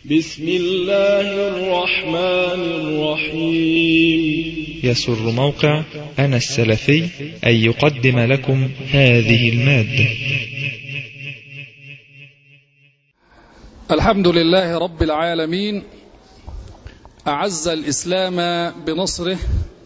بسم الله الرحمن الرحيم. يسر موقع أنا السلفي أن يقدم لكم هذه المادة. الحمد لله رب العالمين، أعز الإسلام بنصره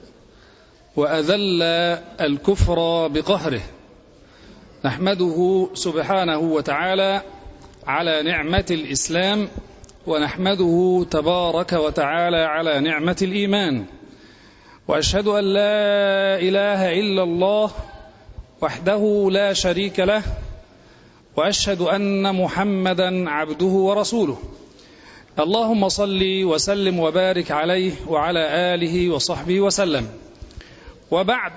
وأذل الكفر بقهره. نحمده سبحانه وتعالى على نعمة الإسلام، ونحمده تبارك وتعالى على نعمة الإيمان، وأشهد أن لا إله إلا الله وحده لا شريك له، وأشهد أن محمدا عبده ورسوله. اللهم صل وسلم وبارك عليه وعلى آله وصحبه وسلم. وبعد،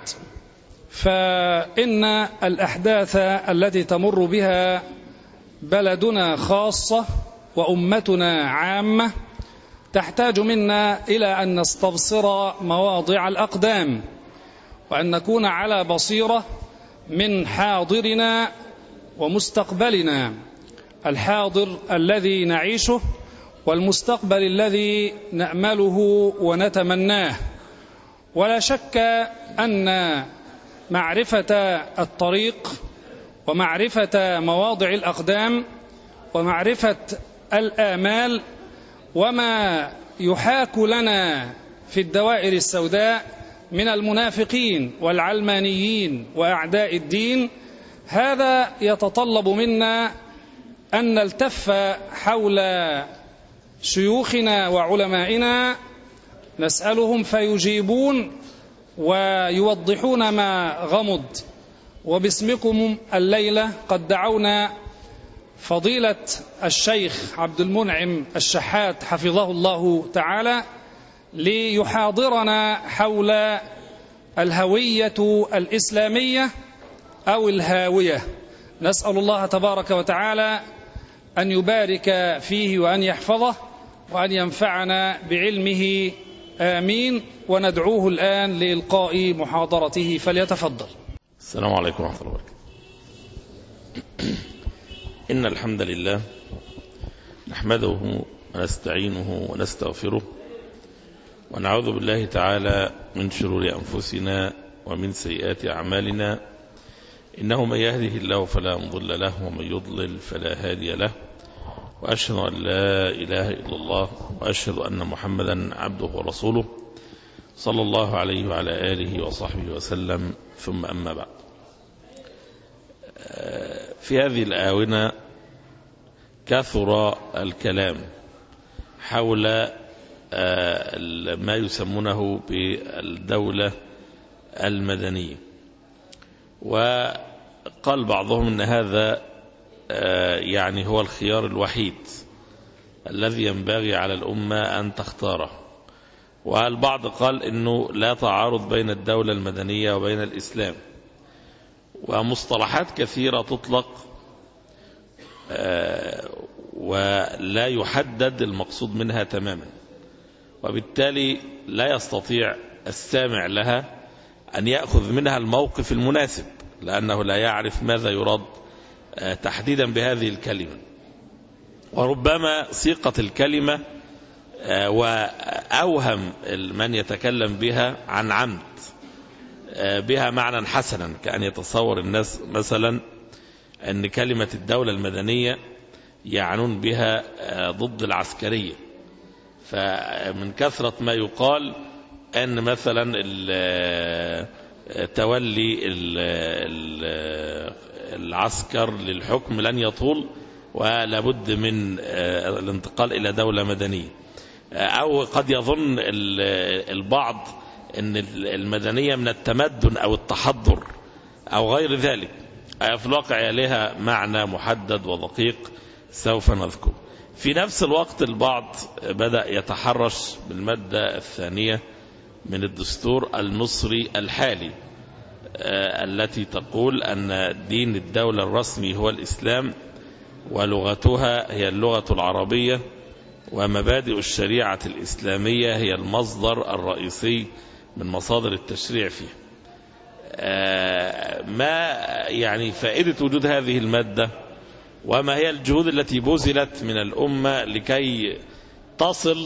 فإن الأحداث التي تمر بها بلدنا خاصة وأمتنا عامة تحتاج منا إلى أن نستبصر مواضع الأقدام، وأن نكون على بصيرة من حاضرنا ومستقبلنا، الحاضر الذي نعيشه والمستقبل الذي نأمله ونتمناه. ولا شك أن معرفة الطريق ومعرفة مواضع الأقدام ومعرفة الآمال وما يحاك لنا في الدوائر السوداء من المنافقين والعلمانيين وأعداء الدين، هذا يتطلب منا أن نلتف حول شيوخنا وعلمائنا، نسألهم فيجيبون ويوضحون ما غمض. وباسمكم الليلة قد دعونا فضيلة الشيخ عبد المنعم الشحات حفظه الله تعالى ليحاضرنا حول الهوية الإسلامية أو الهاوية. نسأل الله تبارك وتعالى أن يبارك فيه وأن يحفظه وأن ينفعنا بعلمه، آمين. وندعوه الآن لإلقاء محاضرته، فليتفضل. السلام عليكم ورحمة الله وبركاته. إن الحمد لله نحمده ونستعينه ونستغفره، ونعوذ بالله تعالى من شرور أنفسنا ومن سيئات أعمالنا. إنه من يهده الله فلا مضل له، ومن يضلل فلا هادي له، وأشهد أن لا إله إلا الله، وأشهد أن محمدا عبده ورسوله صلى الله عليه وعلى آله وصحبه وسلم. ثم أما بعد، في هذه الآونة كثر الكلام حول ما يسمونه بالدولة المدنية، وقال بعضهم أن هذا يعني هو الخيار الوحيد الذي ينبغي على الأمة أن تختاره، والبعض قال أنه لا تعارض بين الدولة المدنية وبين الإسلام، ومصطلحات كثيرة تطلق ولا يحدد المقصود منها تماما، وبالتالي لا يستطيع السامع لها أن يأخذ منها الموقف المناسب، لأنه لا يعرف ماذا يراد تحديدا بهذه الكلمة. وربما سيقة الكلمة وأوهم من يتكلم بها عن عمد بها معنى حسنا، كأن يتصور الناس مثلا أن كلمة الدولة المدنية يعنون بها ضد العسكرية، فمن كثرة ما يقال أن مثلا تولي العسكر للحكم لن يطول ولابد من الانتقال إلى دولة مدنية، أو قد يظن البعض أن المدنية من التمدن أو التحضر أو غير ذلك. في الواقع لها معنى محدد ودقيق سوف نذكر. في نفس الوقت البعض بدأ يتحرش بالمادة الثانية من الدستور المصري الحالي، التي تقول أن دين الدولة الرسمي هو الإسلام، ولغتها هي اللغة العربية، ومبادئ الشريعة الإسلامية هي المصدر الرئيسي من مصادر التشريع فيه. ما يعني فائدة وجود هذه المادة، وما هي الجهود التي بذلت من الأمة لكي تصل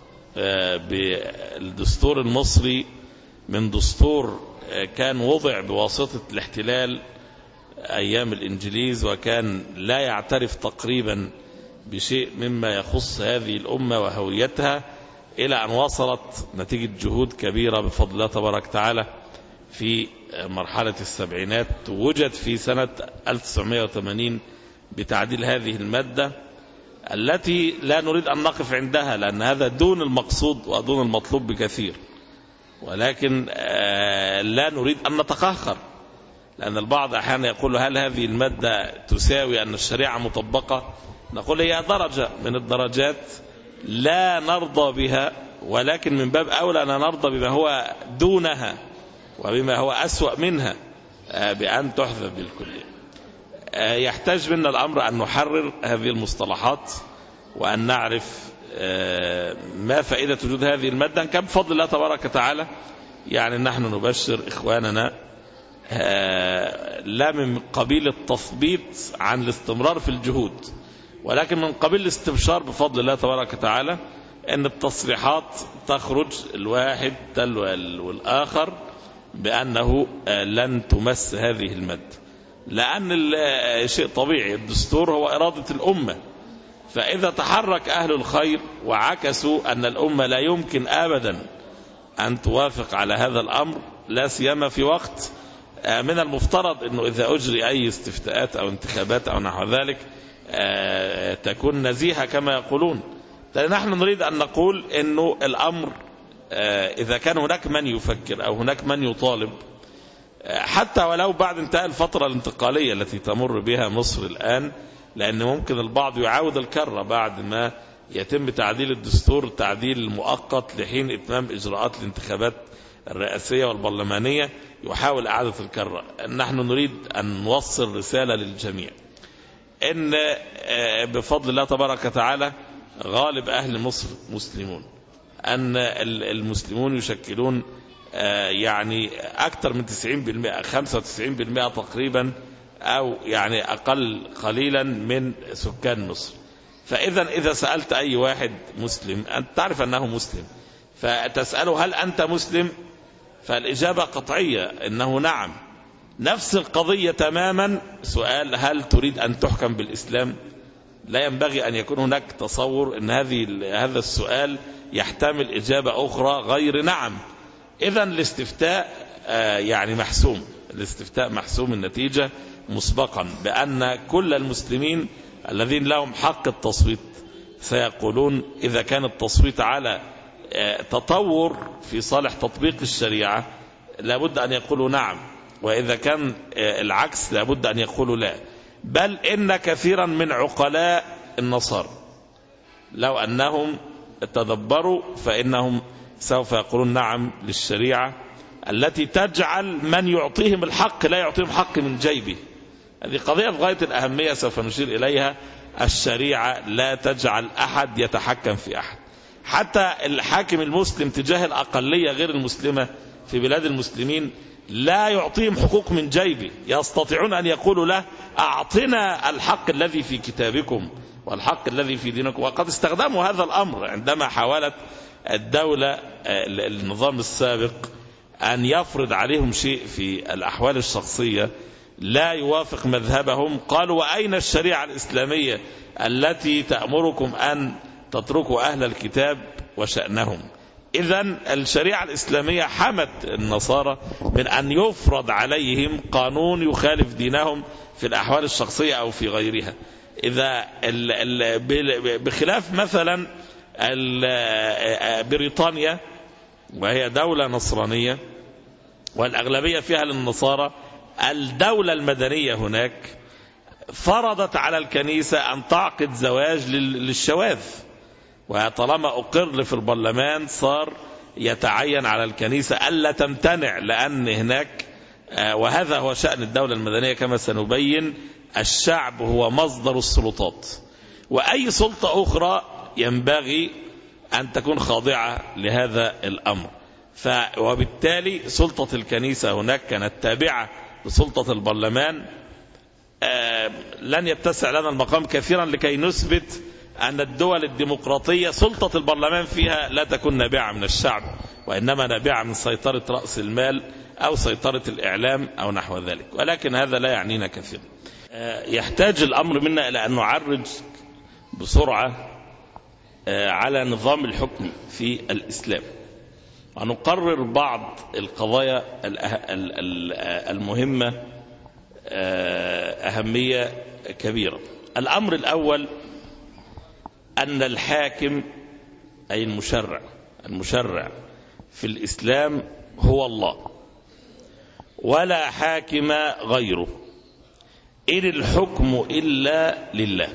بالدستور المصري من دستور كان وضع بواسطة الاحتلال أيام الإنجليز، وكان لا يعترف تقريبا بشيء مما يخص هذه الأمة وهويتها، إلى أن وصلت نتيجة جهود كبيرة بفضل الله تبارك وتعالى في مرحلة السبعينات. وجد في سنة 1980 بتعديل هذه المادة التي لا نريد أن نقف عندها، لأن هذا دون المقصود ودون المطلوب بكثير، ولكن لا نريد أن نتقهقر، لأن البعض أحيانا يقول هل هذه المادة تساوي أن الشريعة مطبقة؟ نقول هي درجة من الدرجات لا نرضى بها، ولكن من باب أولى أن نرضى بما هو دونها وبما هو أسوأ منها بأن تحذف بالكلية. يحتاج منا الأمر أن نحرر هذه المصطلحات وأن نعرف ما فائدة وجود هذه المادة. كان بفضل الله تبارك وتعالى يعني نحن نبشر إخواننا لا من قبيل التثبيط عن الاستمرار في الجهود، ولكن من قبيل الاستبشار بفضل الله تبارك وتعالى أن التصريحات تخرج الواحد تلو الآخر بأنه لن تمس هذه المادة، لأن الشيء طبيعي، الدستور هو إرادة الأمة، فإذا تحرك أهل الخير وعكسوا أن الأمة لا يمكن أبدا أن توافق على هذا الأمر، لا سيما في وقت من المفترض أنه إذا أجري أي استفتاءات أو انتخابات أو نحو ذلك تكون نزيهة كما يقولون. نحن نريد أن نقول أنه الأمر إذا كان هناك من يفكر أو هناك من يطالب، حتى ولو بعد انتهاء الفترة الانتقالية التي تمر بها مصر الآن، لأن ممكن البعض يعاود الكرة بعد ما يتم تعديل الدستور تعديل مؤقت لحين إتمام إجراءات الانتخابات الرئاسية والبرلمانية، يحاول إعادة الكرة. نحن نريد أن نوصل رسالة للجميع إن بفضل الله تبارك وتعالى غالب أهل مصر مسلمون، أن المسلمون يشكلون يعني أكثر من 90%، 95% تقريبا، أو يعني أقل قليلا من سكان مصر. إذا سألت أي واحد مسلم أنت تعرف أنه مسلم، فتسأله هل أنت مسلم؟ فالإجابة قطعية أنه نعم. نفس القضية تماما سؤال هل تريد أن تحكم بالإسلام؟ لا ينبغي أن يكون هناك تصور أن هذا السؤال يحتمل إجابة أخرى غير نعم. إذن الاستفتاء يعني محسوم، الاستفتاء محسوم النتيجة مسبقا، بأن كل المسلمين الذين لهم حق التصويت سيقولون إذا كان التصويت على تطور في صالح تطبيق الشريعة لابد أن يقولوا نعم، وإذا كان العكس لابد أن يقولوا لا. بل إن كثيرا من عقلاء النصارى لو أنهم تدبروا فإنهم سوف يقولون نعم للشريعة التي تجعل من يعطيهم الحق لا يعطيهم حق من جيبه. هذه قضية غاية الأهمية سوف نشير إليها. الشريعة لا تجعل أحد يتحكم في أحد، حتى الحاكم المسلم تجاه الأقلية غير المسلمة في بلاد المسلمين لا يعطيهم حقوق من جيبه، يستطيعون أن يقولوا له أعطنا الحق الذي في كتابكم والحق الذي في دينكم. وقد استخدموا هذا الأمر عندما حاولت الدولة النظام السابق أن يفرض عليهم شيء في الأحوال الشخصية لا يوافق مذهبهم. قالوا وأين الشريعة الإسلامية التي تأمركم أن تتركوا أهل الكتاب وشأنهم؟ إذن الشريعة الإسلامية حمت النصارى من أن يفرض عليهم قانون يخالف دينهم في الأحوال الشخصية أو في غيرها. إذا بخلاف مثلا بريطانيا وهي دولة نصرانية والأغلبية فيها للنصارى، الدولة المدنية هناك فرضت على الكنيسة أن تعقد زواج للشواذ، وطالما أقر في البرلمان صار يتعين على الكنيسة ألا تمتنع، لأن هناك وهذا هو شأن الدولة المدنية كما سنبين، الشعب هو مصدر السلطات، وأي سلطة أخرى ينبغي أن تكون خاضعة لهذا الأمر. وبالتالي سلطة الكنيسة هناك كانت تابعة لسلطة البرلمان. لن يتسع لنا المقام كثيرا لكي نثبت أن الدول الديمقراطية سلطة البرلمان فيها لا تكون نابعة من الشعب، وإنما نابعة من سيطرة رأس المال أو سيطرة الإعلام أو نحو ذلك، ولكن هذا لا يعنينا كثيرا. يحتاج الأمر منا إلى أن نعرج بسرعة على نظام الحكم في الإسلام، ونقرر بعض القضايا المهمة أهمية كبيرة. الأمر الأول أن الحاكم أي المشرع في الإسلام هو الله ولا حاكم غيره، إن الحكم إلا لله.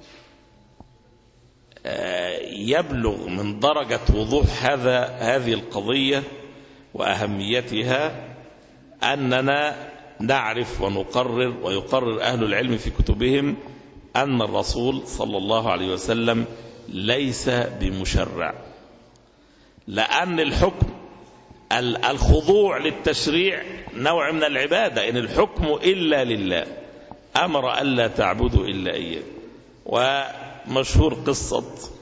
يبلغ من درجة وضوح هذه القضية وأهميتها أننا نعرف ونقرر ويقرر أهل العلم في كتبهم أن الرسول صلى الله عليه وسلم ليس بمشرع، لأن الحكم الخضوع للتشريع نوع من العبادة، إن الحكم إلا لله، أمر ألا تعبدوا إلا إياه. ومشهور قصة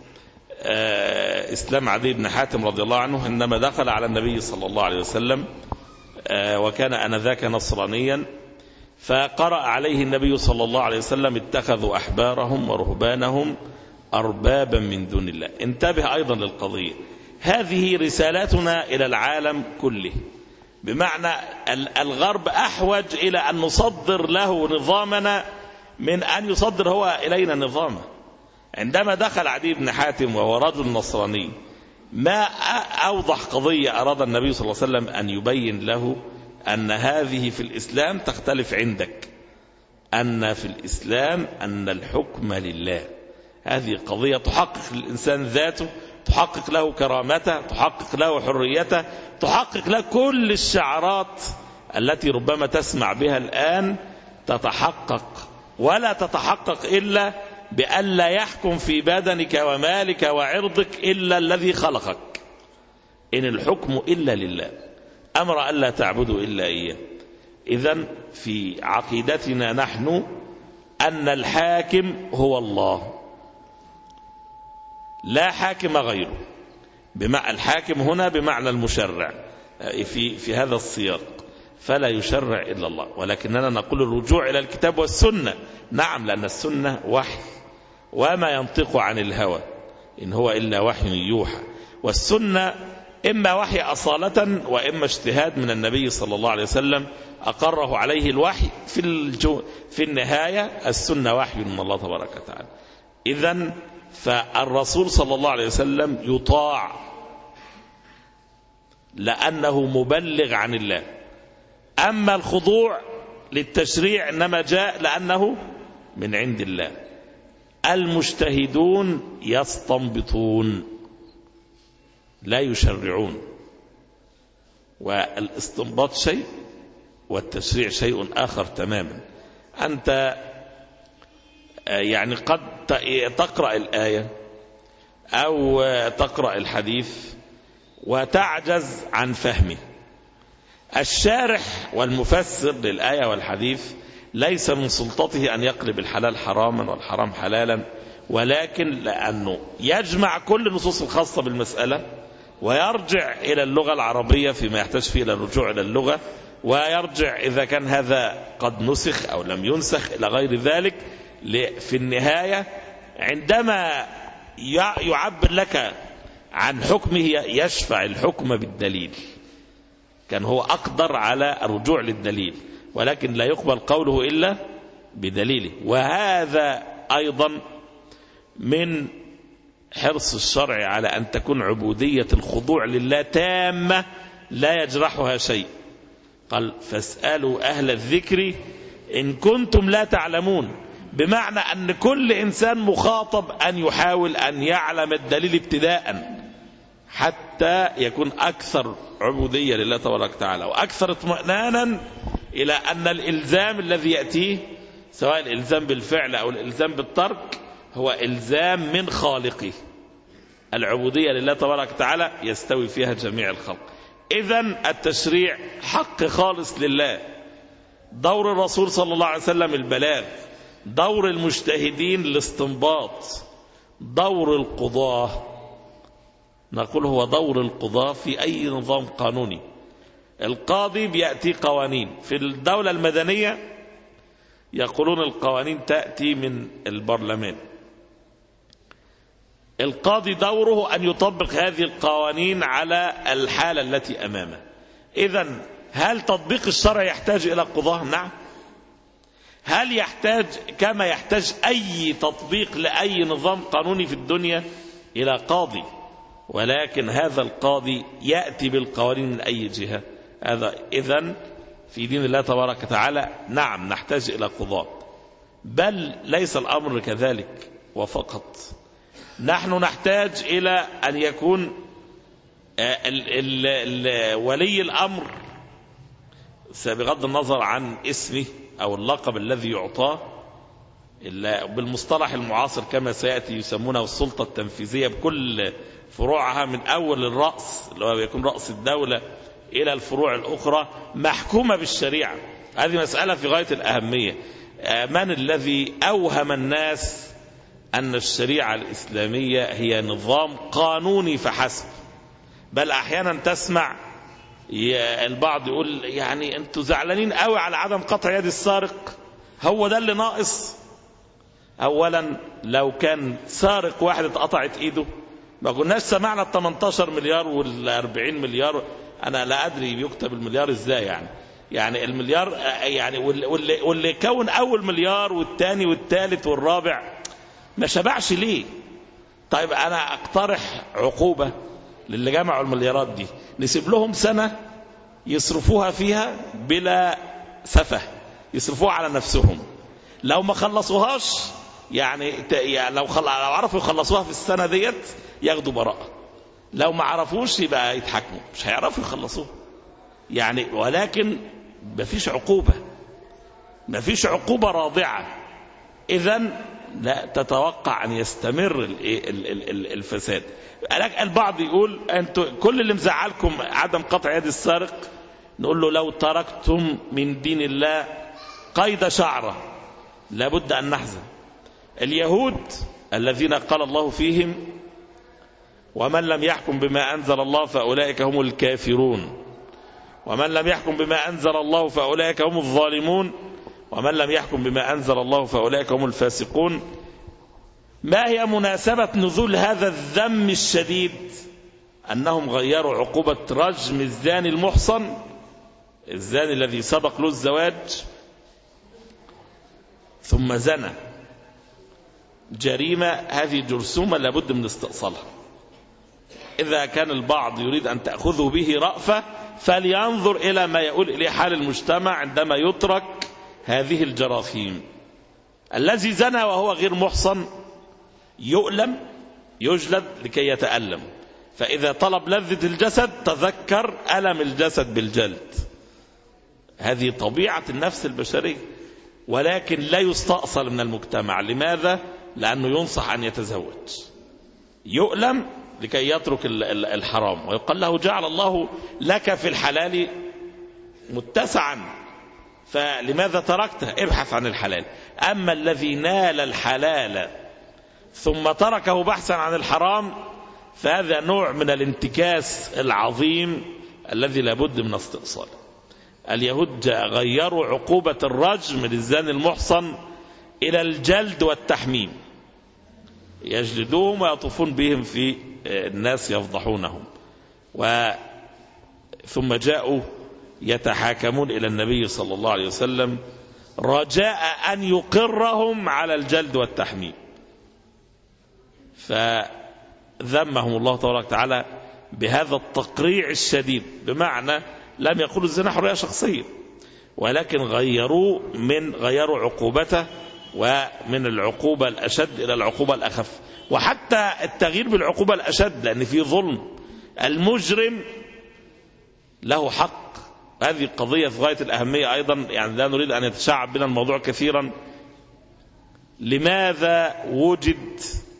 إسلام عدي بن حاتم رضي الله عنه عندما دخل على النبي صلى الله عليه وسلم، وكان آنذاك نصرانيا، فقرأ عليه النبي صلى الله عليه وسلم: اتخذوا أحبارهم ورهبانهم أربابا من دون الله. انتبه أيضا للقضية، هذه رسالتنا إلى العالم كله، بمعنى الغرب أحوج إلى أن نصدر له نظامنا من أن يصدر هو إلينا نظامه. عندما دخل عدي بن حاتم وهو رجل نصراني، ما أوضح قضية أراد النبي صلى الله عليه وسلم أن يبين له أن هذه في الإسلام تختلف عندك، أن في الإسلام أن الحكم لله. هذه قضية تحقق للإنسان ذاته، تحقق له كرامته، تحقق له حريته، تحقق له كل الشعارات التي ربما تسمع بها الآن تتحقق، ولا تتحقق إلا بأن لا يحكم في بدنك ومالك وعرضك إلا الذي خلقك. إن الحكم إلا لله، أمر ألا تعبدوا إلا إياه. إذن في عقيدتنا نحن أن الحاكم هو الله لا حاكم غيره. الحاكم هنا بمعنى المشرع في هذا السياق، فلا يشرع إلا الله، ولكننا نقول الرجوع إلى الكتاب والسنة. نعم، لأن السنة وحي، وما ينطق عن الهوى إن هو إلا وحي يوحى، والسنة إما وحي أصالة وإما اجتهاد من النبي صلى الله عليه وسلم أقره عليه الوحي. في النهاية السنة وحي من الله تبارك وتعالى. إذن فالرسول صلى الله عليه وسلم يطاع لأنه مبلغ عن الله، أما الخضوع للتشريع إنما جاء لأنه من عند الله. المجتهدون يستنبطون لا يشرعون، والاستنباط شيء والتشريع شيء آخر تماما. أنت يعني قد تقرأ الآية أو تقرأ الحديث وتعجز عن فهمه. الشارح والمفسر للآية والحديث ليس من سلطته أن يقلب الحلال حراما والحرام حلالا، ولكن لأنه يجمع كل النصوص الخاصة بالمسألة ويرجع إلى اللغة العربية فيما يحتاج فيه إلى الرجوع إلى اللغة، ويرجع إذا كان هذا قد نسخ أو لم ينسخ إلى غير ذلك. في النهاية عندما يعبر لك عن حكمه يشفع الحكم بالدليل، كان هو أقدر على الرجوع للدليل، ولكن لا يقبل قوله إلا بدليله. وهذا أيضا من حرص الشرع على أن تكون عبودية الخضوع لله تامة لا يجرحها شيء. قال: فاسألوا أهل الذكر إن كنتم لا تعلمون، بمعنى أن كل إنسان مخاطب أن يحاول أن يعلم الدليل ابتداء حتى يكون أكثر عبودية لله تبارك وتعالى، وأكثر اطمئنانا إلى أن الإلزام الذي يأتيه سواء الإلزام بالفعل أو الإلزام بالترك هو إلزام من خالقه. العبودية لله تبارك وتعالى يستوي فيها جميع الخلق. إذن التشريع حق خالص لله. دور الرسول صلى الله عليه وسلم البلاغ، دور المجتهدين الاستنباط، دور القضاة، نقول هو دور القضاة في أي نظام قانوني. القاضي بيأتي قوانين. في الدولة المدنية يقولون القوانين تأتي من البرلمان. القاضي دوره أن يطبق هذه القوانين على الحالة التي أمامه. إذن هل تطبيق الشرع يحتاج إلى قضاة؟ نعم. هل يحتاج كما يحتاج أي تطبيق لأي نظام قانوني في الدنيا إلى قاضي، ولكن هذا القاضي يأتي بالقوانين من أي جهة؟ هذا إذن في دين الله تبارك وتعالى نعم نحتاج إلى قضاة، بل ليس الأمر كذلك وفقط. نحن نحتاج إلى أن يكون ولي الأمر بغض النظر عن اسمه أو اللقب الذي يعطاه، بالمصطلح المعاصر كما سيأتي يسمونه السلطة التنفيذية بكل فروعها، من أول الرأس اللي هو يكون رأس الدولة إلى الفروع الأخرى محكومة بالشريعة. هذه مسألة في غاية الأهمية. من الذي أوهم الناس أن الشريعة الإسلامية هي نظام قانوني فحسب؟ بل أحيانا تسمع البعض يقول يعني أنتوا زعلانين قوي على عدم قطع يد السارق، هو ده اللي ناقص؟ أولا لو كان سارق واحد اتقطعت إيده ما كناش سمعنا 18 مليار وال40 مليار. أنا لا أدري بيكتب المليار إزاي يعني المليار يعني واللي كون أول مليار والثاني والثالث والرابع ما شبعش ليه؟ طيب أنا أقترح عقوبة للي جمعوا المليارات دي، نسيب لهم سنة يصرفوها فيها بلا سفه، يصرفوها على نفسهم. لو ما خلصوهاش يعني لو عرفوا يخلصوها في السنة ديت ياخدوا براءة، لو ما عرفوش يبقى يتحكموا، مش هيعرفوا يخلصوها يعني. ولكن مفيش عقوبة راضعة. إذن لا تتوقع أن يستمر الفساد. البعض يقول أنتوا كل اللي مزعلكم عدم قطع يد السارق. نقول له لو تركتم من دين الله قيد شعرة لابد أن نحزن. اليهود الذين قال الله فيهم ومن لم يحكم بما أنزل الله فأولئك هم الكافرون، ومن لم يحكم بما أنزل الله فأولئك هم الظالمون، ومن لم يحكم بما أنزل الله فأولئك هم الفاسقون. ما هي مناسبة نزول هذا الذم الشديد؟ أنهم غيروا عقوبة رجم الزاني المحصن، الزاني الذي سبق له الزواج ثم زنى، جريمة هذه جرثومة لابد من استئصالها. إذا كان البعض يريد أن تأخذه به رأفة فلينظر إلى ما يقول إليه حال المجتمع عندما يترك هذه الجراثيم. الذي زنى وهو غير محصن يؤلم يجلد لكي يتألم، فإذا طلب لذة الجسد تذكر ألم الجسد بالجلد. هذه طبيعة النفس البشرية، ولكن لا يستأصل من المجتمع. لماذا؟ لأنه ينصح أن يتزوج، يؤلم لكي يترك الحرام، ويقال له جعل الله لك في الحلال متسعا فلماذا تركته؟ ابحث عن الحلال. أما الذي نال الحلال ثم تركه بحثا عن الحرام فهذا نوع من الانتكاس العظيم الذي لابد من استئصاله. اليهود غيروا عقوبة الرجم للزاني المحصن إلى الجلد والتحميم، يجلدوهم ويطوفون بهم في الناس يفضحونهم، ثم جاءوا يتحاكمون إلى النبي صلى الله عليه وسلم رجاء أن يقرهم على الجلد والتحميم، فذمهم الله تبارك وتعالى بهذا التقريع الشديد. بمعنى لم يقولوا الزنا حرية شخصية، ولكن غيروا عقوبته ومن العقوبة الأشد إلى العقوبة الأخف. وحتى التغيير بالعقوبة الأشد لأن في ظلم، المجرم له حق. هذه قضية في غاية الأهمية أيضا، يعني لا نريد أن يتشعب بنا الموضوع كثيرا. لماذا وجد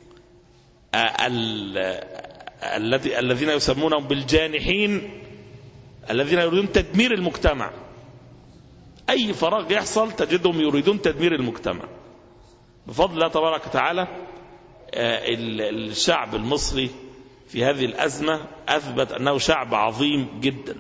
الذين يسمونهم بالجانحين الذين يريدون تدمير المجتمع؟ أي فراغ يحصل تجدهم يريدون تدمير المجتمع. بفضل الله تبارك وتعالى الشعب المصري في هذه الأزمة أثبت أنه شعب عظيم جدا،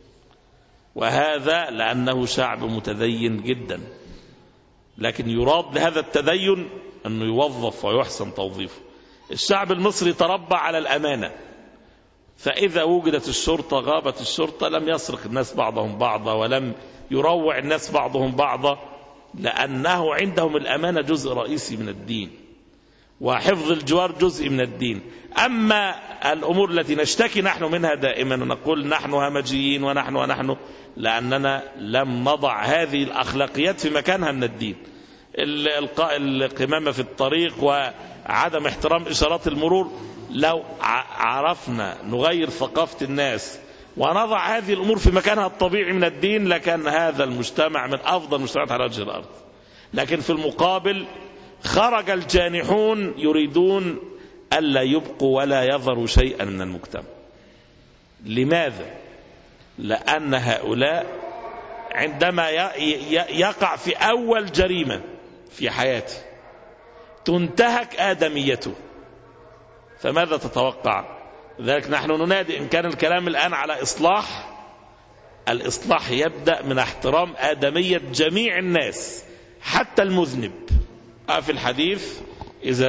وهذا لأنه شعب متدين جدا، لكن يراد لهذا التدين أنه يوظف ويحسن توظيفه. الشعب المصري تربى على الأمانة، فإذا وجدت الشرطة غابت الشرطة، لم يسرق الناس بعضهم بعضا ولم يروع الناس بعضهم بعضا، لأنه عندهم الأمانة جزء رئيسي من الدين، وحفظ الجوار جزء من الدين. أما الأمور التي نشتكي نحن منها دائما ونقول نحن همجيين ونحن لأننا لم نضع هذه الأخلاقيات في مكانها من الدين. إلقاء القمامة في الطريق وعدم احترام إشارات المرور، لو عرفنا نغير ثقافة الناس ونضع هذه الأمور في مكانها الطبيعي من الدين، لكان هذا المجتمع من أفضل المجتمعات على وجه الأرض. لكن في المقابل خرج الجانحون يريدون ألا يبقوا ولا يظهروا شيئا من المجتمع. لماذا؟ لأن هؤلاء عندما يقع في أول جريمة في حياته تنتهك آدميته، فماذا تتوقع؟ لذلك نحن ننادي، إن كان الكلام الآن على إصلاح، الإصلاح يبدأ من احترام آدمية جميع الناس حتى المذنب. في الحديث إذا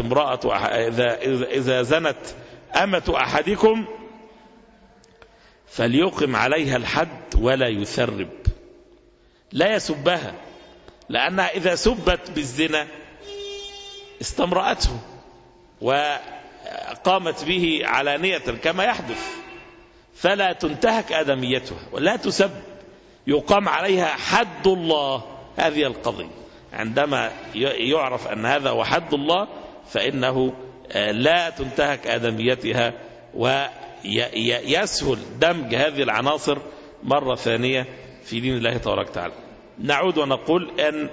زنت أمة أحدكم فليقم عليها الحد ولا يثرب، لا يسبها، لأنها إذا سبت بالزنا استمرأته وقامت به علانية كما يحدث، فلا تنتهك آدميتها ولا تسب، يقام عليها حد الله. هذه القضية عندما يعرف أن هذا هو حد الله فإنه لا تنتهك آدميتها، ويسهل دمج هذه العناصر مرة ثانية في دين الله تبارك وتعالى. نعود ونقول أن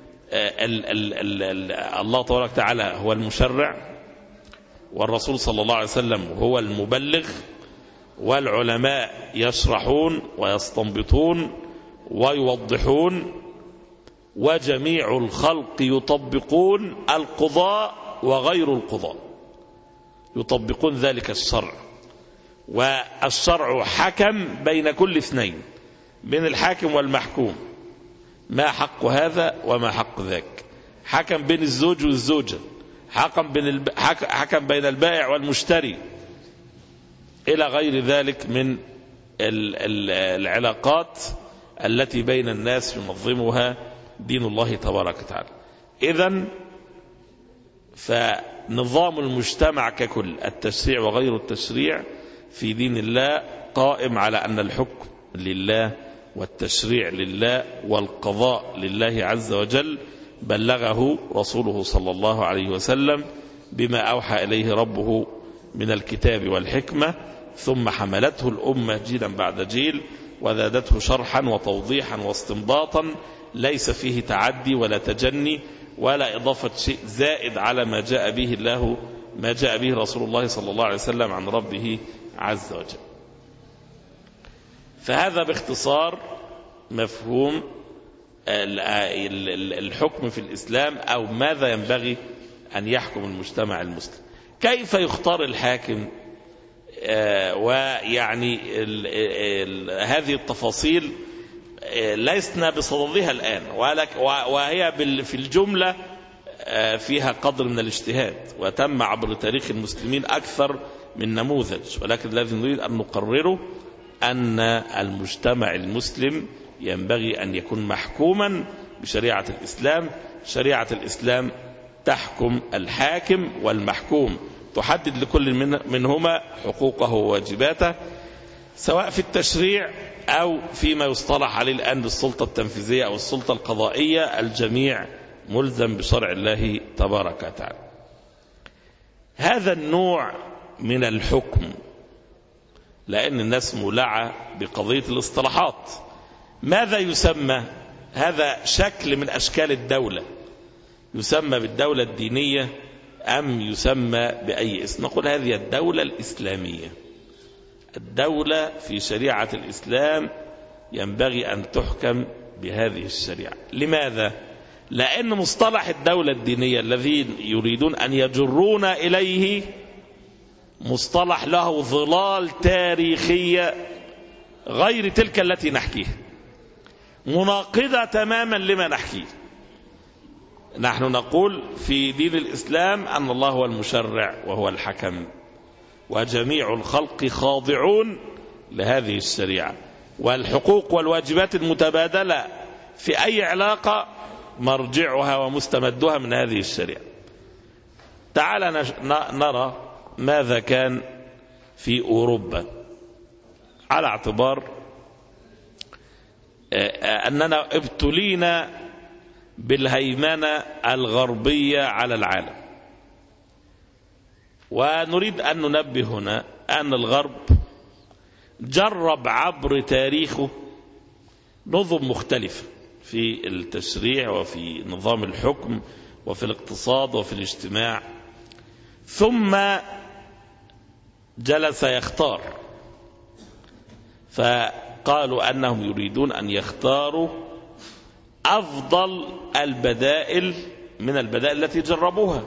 الله تبارك وتعالى هو المشرع، والرسول صلى الله عليه وسلم هو المبلغ، والعلماء يشرحون ويستنبطون ويوضحون، وجميع الخلق يطبقون، القضاء وغير القضاء يطبقون ذلك الشرع. والشرع حكم بين كل اثنين، بين الحاكم والمحكوم، ما حق هذا وما حق ذاك، حكم بين الزوج والزوجة، حكم بين البائع والمشتري، إلى غير ذلك من العلاقات التي بين الناس ينظمها دين الله تبارك وتعالى. إذن فنظام المجتمع ككل، التشريع وغير التشريع في دين الله، قائم على أن الحكم لله والتشريع لله والقضاء لله عز وجل، بلغه رسوله صلى الله عليه وسلم بما أوحى إليه ربه من الكتاب والحكمة، ثم حملته الأمة جيلا بعد جيل وزادته شرحا وتوضيحا واستنباطا، ليس فيه تعدي ولا تجني ولا إضافة شيء زائد على ما جاء به رسول الله صلى الله عليه وسلم عن ربه عز وجل. فهذا باختصار مفهوم الحكم في الإسلام، أو ماذا ينبغي أن يحكم المجتمع المسلم. كيف يختار الحاكم؟ ويعني هذه التفاصيل لسنا بصددها الآن، وهي في الجملة فيها قدر من الاجتهاد، وتم عبر تاريخ المسلمين أكثر من نموذج، ولكن الذي نريد أن نقرره أن المجتمع المسلم ينبغي أن يكون محكوما بشريعة الإسلام. شريعة الإسلام تحكم الحاكم والمحكوم، تحدد لكل منهما حقوقه وواجباته، سواء في التشريع أو فيما يصطلح عليه الآن بالسلطة التنفيذية أو السلطة القضائية. الجميع ملزم بشرع الله تبارك وتعالى. هذا النوع من الحكم، لأن الناس مولعة بقضية الاصطلاحات، ماذا يسمى؟ هذا شكل من أشكال الدولة، يسمى بالدولة الدينية أم يسمى بأي اسم؟ نقول هذه الدولة الإسلامية. الدولة في شريعة الإسلام ينبغي أن تحكم بهذه الشريعة. لماذا؟ لأن مصطلح الدولة الدينية الذي يريدون أن يجرون إليه مصطلح له ظلال تاريخية غير تلك التي نحكيها، مناقضة تماما لما نحكيه. نحن نقول في دين الإسلام أن الله هو المشرع وهو الحكم، وجميع الخلق خاضعون لهذه الشريعة، والحقوق والواجبات المتبادلة في أي علاقة مرجعها ومستمدها من هذه الشريعة. تعال نرى ماذا كان في أوروبا، على اعتبار أننا ابتلينا بالهيمنة الغربية على العالم. ونريد أن ننبه هنا أن الغرب جرب عبر تاريخه نظم مختلفة في التشريع وفي نظام الحكم وفي الاقتصاد وفي الاجتماع، ثم جلس يختار، فقالوا أنهم يريدون أن يختاروا أفضل البدائل من البدائل التي جربوها،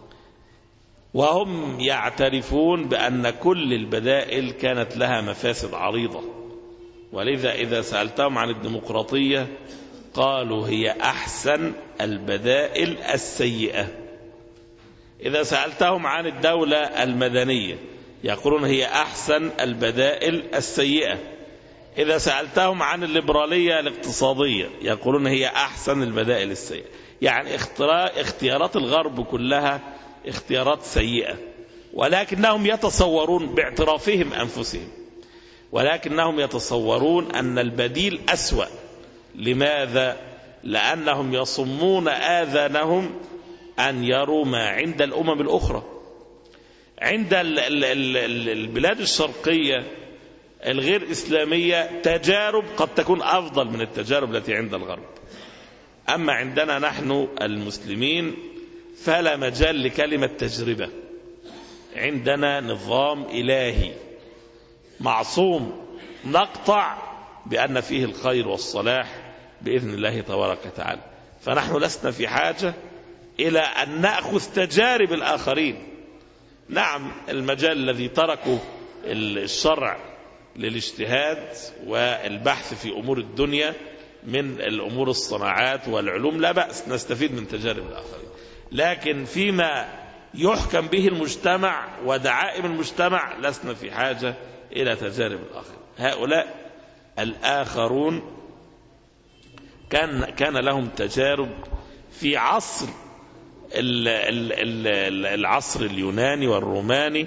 وهم يعترفون بأن كل البدائل كانت لها مفاسد عريضة. ولذا إذا سألتهم عن الديمقراطية قالوا هي أحسن البدائل السيئة. إذا سألتهم عن الدولة المدنية يقولون هي أحسن البدائل السيئة. إذا سألتهم عن الليبرالية الاقتصادية يقولون هي أحسن البدائل السيئة. يعني اختيارات الغرب كلها اختيارات سيئة، ولكنهم يتصورون باعترافهم أنفسهم، ولكنهم يتصورون أن البديل أسوأ. لماذا؟ لأنهم يصمون آذانهم أن يروا ما عند الأمم الأخرى. عند البلاد الشرقية الغير إسلامية تجارب قد تكون أفضل من التجارب التي عند الغرب، أما عندنا نحن المسلمين فلا مجال لكلمة تجربة. عندنا نظام إلهي معصوم نقطع بأن فيه الخير والصلاح بإذن الله تبارك وتعالى، فنحن لسنا في حاجة إلى أن نأخذ تجارب الآخرين. نعم، المجال الذي تركه الشرع للاجتهاد والبحث في أمور الدنيا من الأمور الصناعات والعلوم لا بأس، نستفيد من تجارب الآخرين، لكن فيما يحكم به المجتمع ودعائم المجتمع لسنا في حاجة إلى تجارب الآخرين. هؤلاء الآخرون كان لهم تجارب في عصر العصر اليوناني والروماني،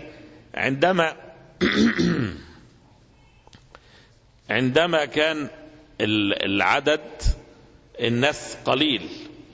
عندما كان العدد الناس قليل،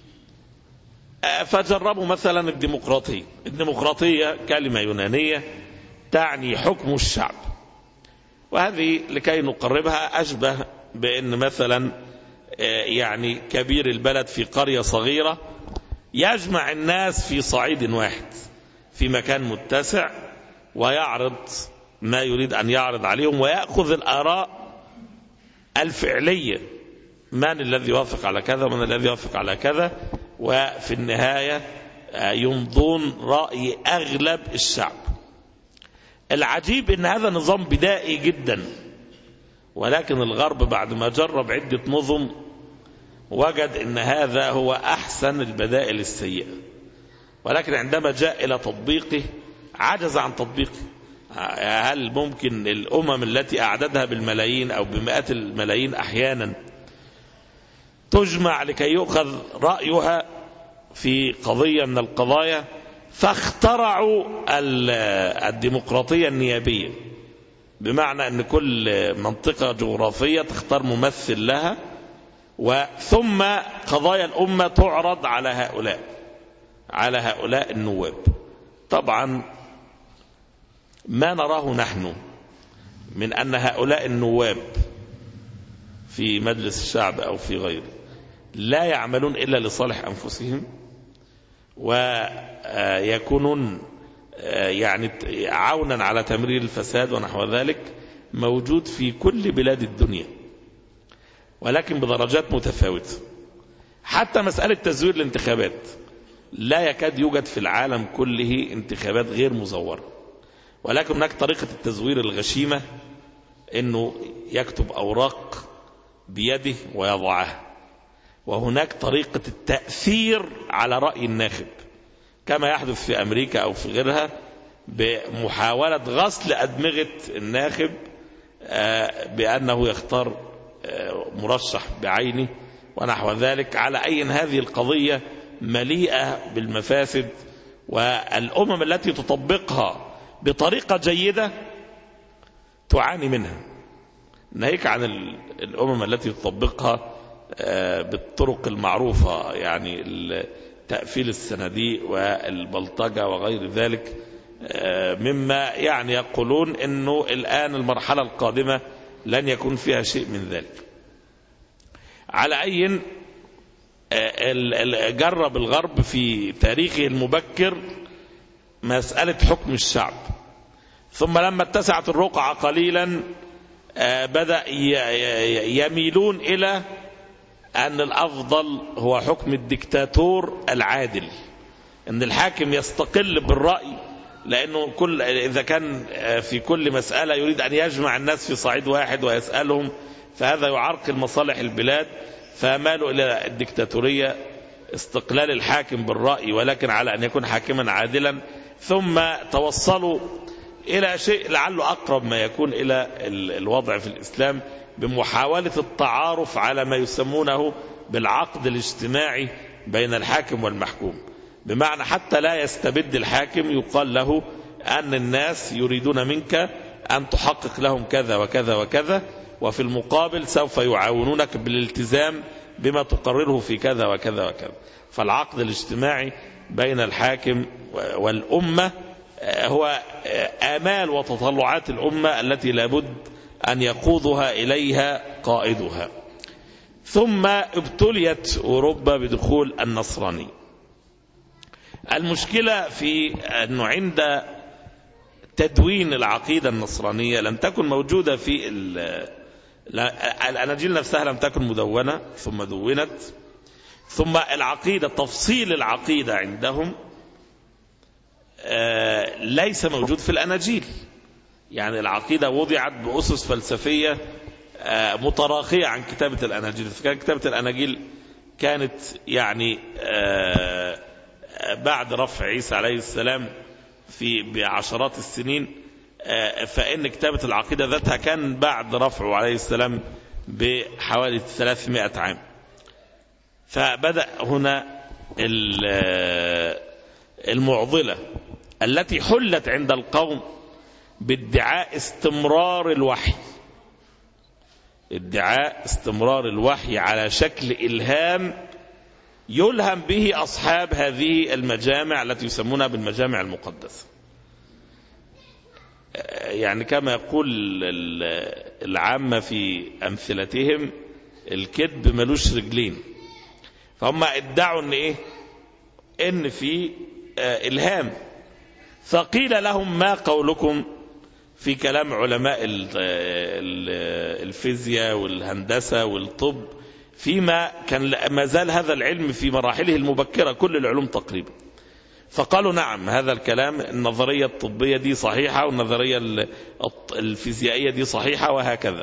فجربوا مثلا الديمقراطية كلمة يونانية تعني حكم الشعب، وهذه لكي نقربها أشبه بأن مثلا يعني كبير البلد في قرية صغيرة يجمع الناس في صعيد واحد في مكان متسع ويعرض ما يريد أن يعرض عليهم ويأخذ الآراء الفعلية، من الذي يوافق على كذا ومن الذي يوافق على كذا، وفي النهاية يمضون رأي أغلب الشعب. العجيب أن هذا نظام بدائي جدا، ولكن الغرب بعد ما جرب عدة نظم وجد أن هذا هو أحسن البدائل السيئة، ولكن عندما جاء إلى تطبيقه عجز عن تطبيقه. هل ممكن الأمم التي أعددها بالملايين أو بمئات الملايين أحيانا تجمع لكي يؤخذ رأيها في قضية من القضايا؟ فاخترعوا الديمقراطية النيابية، بمعنى أن كل منطقة جغرافية تختار ممثل لها، ثم قضايا الأمة تعرض على هؤلاء النواب. طبعا ما نراه نحن من أن هؤلاء النواب في مجلس الشعب أو في غيره لا يعملون إلا لصالح أنفسهم، ويكونون يعني عونا على تمرير الفساد ونحو ذلك، موجود في كل بلاد الدنيا ولكن بدرجات متفاوتة. حتى مسألة تزوير الانتخابات، لا يكاد يوجد في العالم كله انتخابات غير مزورة، ولكن هناك طريقة التزوير الغشيمة، انه يكتب اوراق بيده ويضعها، وهناك طريقة التأثير على رأي الناخب كما يحدث في أمريكا أو في غيرها، بمحاولة غسل أدمغة الناخب بأنه يختار مرشح بعينه ونحو ذلك. على أي هذه القضية مليئة بالمفاسد، والأمم التي تطبقها بطريقة جيدة تعاني منها، ناهيك عن الأمم التي تطبقها بالطرق المعروفة، يعني تأفيل الصناديق والبلطجة وغير ذلك، مما يعني يقولون أنه الآن المرحلة القادمة لن يكون فيها شيء من ذلك. على أي جرب الغرب في تاريخه المبكر مسألة حكم الشعب، ثم لما اتسعت الرقعة قليلا بدأ يميلون إلى أن الأفضل هو حكم الدكتاتور العادل، أن الحاكم يستقل بالرأي، لأنه إذا كان في كل مسألة يريد أن يجمع الناس في صعيد واحد ويسألهم، فهذا يعرقل مصالح البلاد، فمالوا إلى الدكتاتورية، استقلال الحاكم بالرأي ولكن على أن يكون حاكما عادلا. ثم توصلوا إلى شيء لعله أقرب ما يكون إلى الوضع في الإسلام، بمحاولة التعارف على ما يسمونه بالعقد الاجتماعي بين الحاكم والمحكوم، بمعنى حتى لا يستبد الحاكم، يقال له أن الناس يريدون منك أن تحقق لهم كذا وكذا وكذا، وفي المقابل سوف يعاونونك بالالتزام بما تقرره في كذا وكذا وكذا. فالعقد الاجتماعي بين الحاكم والأمة هو آمال وتطلعات الأمة التي لابد أن يقودها إليها قائدها. ثم ابتليت أوروبا بدخول النصراني. المشكلة في أنه عند تدوين العقيدة النصرانية لم تكن موجودة في الأناجيل نفسها، لم تكن مدونة ثم دونت، ثم العقيدة تفصيل العقيدة عندهم ليس موجود في الأناجيل. يعني العقيدة وضعت بأسس فلسفية متراخية عن كتابة الأناجيل. فكان كتابة الأناجيل كانت يعني بعد رفع عيسى عليه السلام بعشرات السنين، فإن كتابة العقيدة ذاتها كان بعد رفعه عليه السلام بحوالي 300 عام. فبدأ هنا المعضلة التي حلت عند القوم بادعاء استمرار الوحي، ادعاء استمرار الوحي على شكل إلهام يلهم به أصحاب هذه المجامع التي يسمونها بالمجامع المقدسة. يعني كما يقول العامة في أمثلتهم الكذب ملوش رجلين، فهم ادعوا ان ايه، ان في إلهام. فقيل لهم ما قولكم في كلام علماء الفيزياء والهندسة والطب، فيما كان ما زال هذا العلم في مراحله المبكرة، كل العلوم تقريبا. فقالوا نعم، هذا الكلام النظرية الطبية دي صحيحة والنظرية الفيزيائية دي صحيحة وهكذا.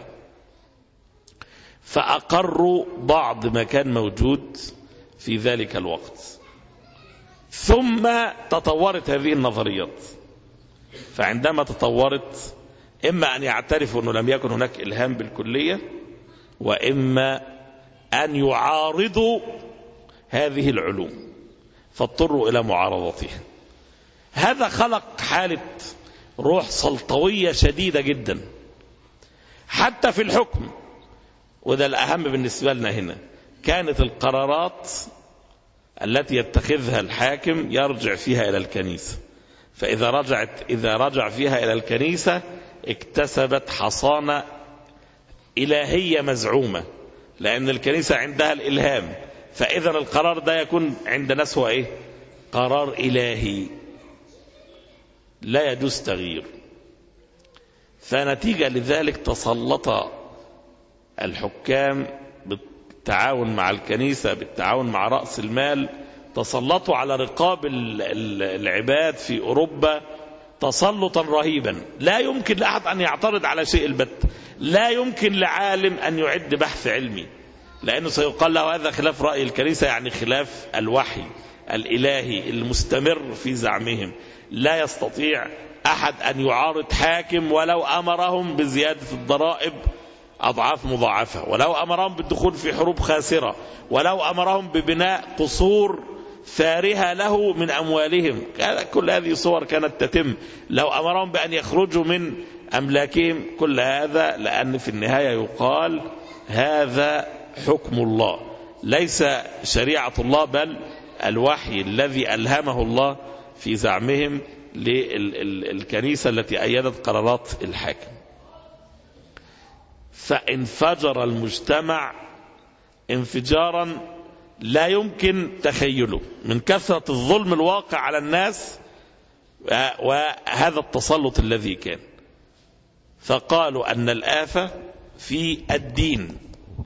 فأقروا بعض ما كان موجود في ذلك الوقت، ثم تطورت هذه النظريات. فعندما تطورت إما أن يعترفوا أنه لم يكن هناك إلهام بالكلية، وإما أن يعارضوا هذه العلوم فاضطروا إلى معارضتها. هذا خلق حالة روح سلطوية شديدة جدا حتى في الحكم، وده الأهم بالنسبة لنا هنا. كانت القرارات التي يتخذها الحاكم يرجع فيها إلى الكنيسة، فإذا رجع فيها إلى الكنيسة اكتسبت حصانة إلهية مزعومة، لأن الكنيسة عندها الإلهام، فإذا القرار ده يكون عند ناس هو إيه؟ قرار إلهي لا يجوز تغيير. فنتيجة لذلك تسلط الحكام بالتعاون مع الكنيسة، بالتعاون مع رأس المال، تسلطوا على رقاب العباد في أوروبا تسلطا رهيبا. لا يمكن لأحد أن يعترض على شيء البت، لا يمكن لعالم أن يعد بحث علمي، لأنه سيقال له هذا خلاف رأي الكنيسة، يعني خلاف الوحي الإلهي المستمر في زعمهم. لا يستطيع أحد أن يعارض حاكم ولو أمرهم بزيادة الضرائب أضعاف مضاعفة، ولو أمرهم بالدخول في حروب خاسرة، ولو أمرهم ببناء قصور فارهة له من أموالهم. كل هذه صور كانت تتم. لو أمرهم بأن يخرجوا من أملاكهم، كل هذا لأن في النهاية يقال هذا حكم الله، ليس شريعة الله، بل الوحي الذي ألهمه الله في زعمهم للكنيسة التي أيدت قرارات الحاكم. فانفجر المجتمع انفجارا لا يمكن تخيله من كثرة الظلم الواقع على الناس وهذا التسلط الذي كان. فقالوا أن الآفة في الدين،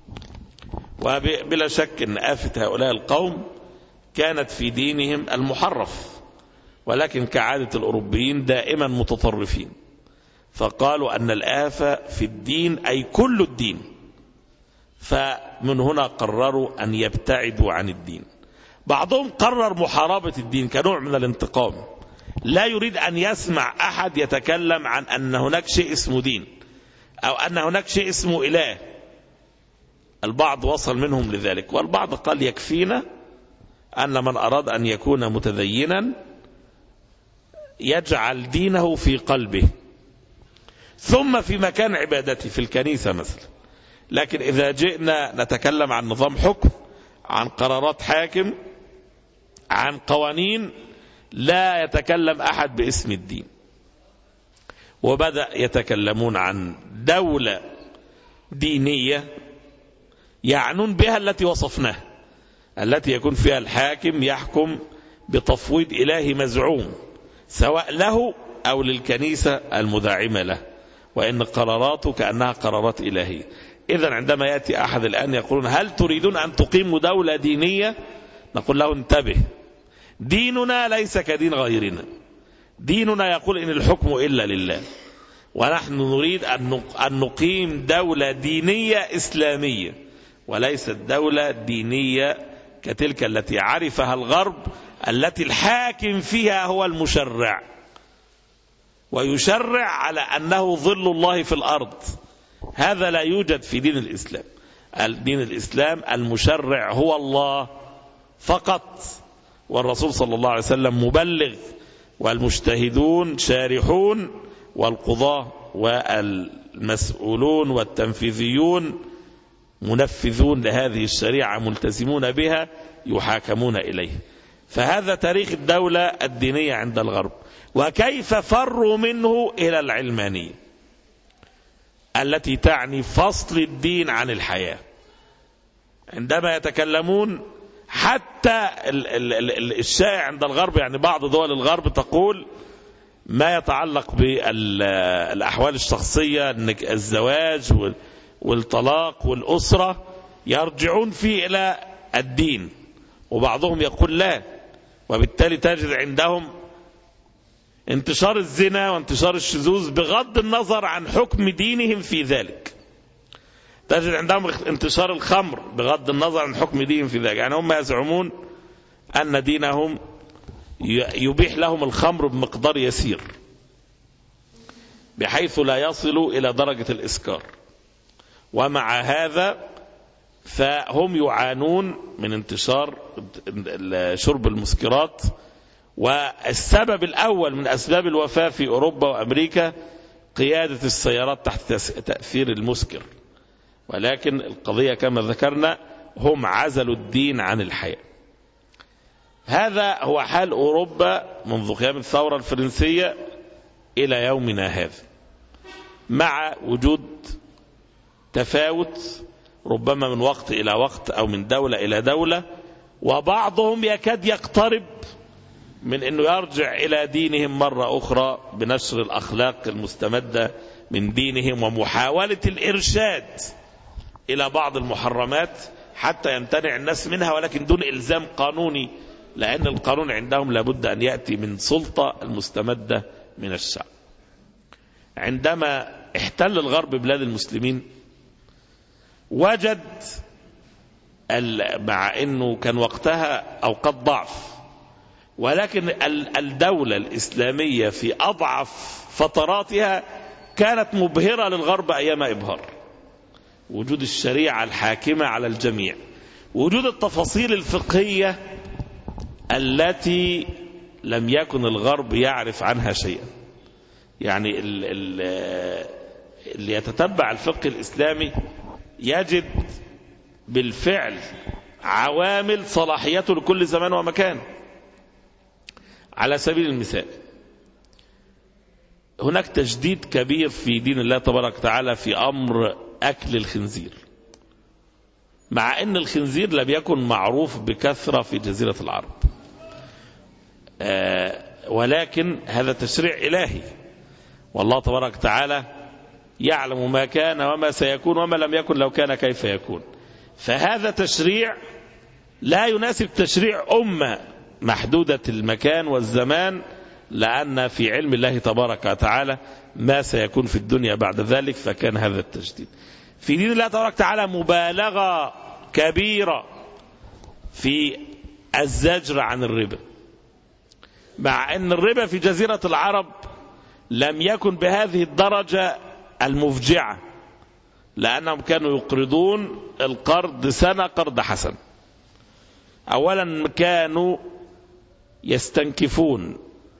وبلا شك أن آفة هؤلاء القوم كانت في دينهم المحرف، ولكن كعادة الأوروبيين دائما متطرفين. فقالوا أن الآفة في الدين أي كل الدين، فمن هنا قرروا أن يبتعدوا عن الدين. بعضهم قرر محاربة الدين كنوع من الانتقام، لا يريد أن يسمع أحد يتكلم عن أن هناك شيء اسمه دين أو أن هناك شيء اسمه إله. البعض وصل منهم لذلك، والبعض قال يكفينا أن من أراد أن يكون متدينا يجعل دينه في قلبه ثم في مكان عبادته في الكنيسة مثلا. لكن إذا جئنا نتكلم عن نظام حكم، عن قرارات حاكم، عن قوانين، لا يتكلم أحد باسم الدين. وبدأ يتكلمون عن دولة دينية يعنون بها التي وصفناها، التي يكون فيها الحاكم يحكم بتفويض إلهي مزعوم سواء له أو للكنيسة المداعمة له، وإن قراراته كأنها قرارات إلهية. إذن عندما يأتي أحد الآن يقولون هل تريدون أن تقيموا دولة دينية؟ نقول له انتبه، ديننا ليس كدين غيرنا، ديننا يقول إن الحكم إلا لله، ونحن نريد أن نقيم دولة دينية إسلامية، وليست دولة دينية كتلك التي عرفها الغرب، التي الحاكم فيها هو المشرع، ويشرع على أنه ظل الله في الأرض. هذا لا يوجد في دين الإسلام. الدين الإسلام المشرع هو الله فقط، والرسول صلى الله عليه وسلم مبلغ، والمجتهدون شارحون، والقضاة والمسؤولون والتنفيذيون منفذون لهذه الشريعة ملتزمون بها يحاكمون إليه. فهذا تاريخ الدولة الدينية عند الغرب، وكيف فروا منه إلى العلمانية التي تعني فصل الدين عن الحياة. عندما يتكلمون حتى الشائع عند الغرب، يعني بعض دول الغرب تقول ما يتعلق بالأحوال الشخصية، الزواج والطلاق والأسرة يرجعون فيه إلى الدين، وبعضهم يقول لا، وبالتالي تجد عندهم انتشار الزنا وانتشار الشذوذ بغض النظر عن حكم دينهم في ذلك. تجد عندهم انتشار الخمر بغض النظر عن حكم دينهم في ذلك. يعني هم يزعمون أن دينهم يبيح لهم الخمر بمقدار يسير بحيث لا يصلوا إلى درجة الإسكار، ومع هذا فهم يعانون من انتشار شرب المسكرات. والسبب الأول من أسباب الوفاة في أوروبا وأمريكا قيادة السيارات تحت تأثير المسكر. ولكن القضية كما ذكرنا هم عزلوا الدين عن الحياة. هذا هو حال أوروبا منذ قيام الثورة الفرنسية إلى يومنا هذا، مع وجود تفاوت ربما من وقت إلى وقت أو من دولة إلى دولة، وبعضهم يكاد يقترب من أنه يرجع إلى دينهم مرة أخرى بنشر الأخلاق المستمدة من دينهم ومحاولة الإرشاد إلى بعض المحرمات حتى يمتنع الناس منها، ولكن دون إلزام قانوني، لأن القانون عندهم لابد أن يأتي من سلطة المستمدة من الشعب. عندما احتل الغرب بلاد المسلمين وجد مع أنه كان وقتها أوقات ضعف، ولكن الدولة الإسلامية في أضعف فتراتها كانت مبهرة للغرب أيام إبهار. وجود الشريعة الحاكمة على الجميع، وجود التفاصيل الفقهية التي لم يكن الغرب يعرف عنها شيئا. يعني اللي يتتبع الفقه الإسلامي يجد بالفعل عوامل صلاحيته لكل زمان ومكان. على سبيل المثال، هناك تجديد كبير في دين الله تبارك وتعالى في أمر أكل الخنزير، مع أن الخنزير لم يكن معروف بكثرة في جزيرة العرب، ولكن هذا تشريع إلهي، والله تبارك وتعالى يعلم ما كان وما سيكون وما لم يكن لو كان كيف يكون. فهذا تشريع لا يناسب تشريع أمة محدودة المكان والزمان، لأن في علم الله تبارك وتعالى ما سيكون في الدنيا بعد ذلك، فكان هذا التجديد. في دين الله تبارك وتعالى مبالغة كبيرة في الزجر عن الربا، مع أن الربا في جزيرة العرب لم يكن بهذه الدرجة المفجعة، لأنهم كانوا يقرضون القرض سنة قرض حسن. أولا كانوا يستنكفون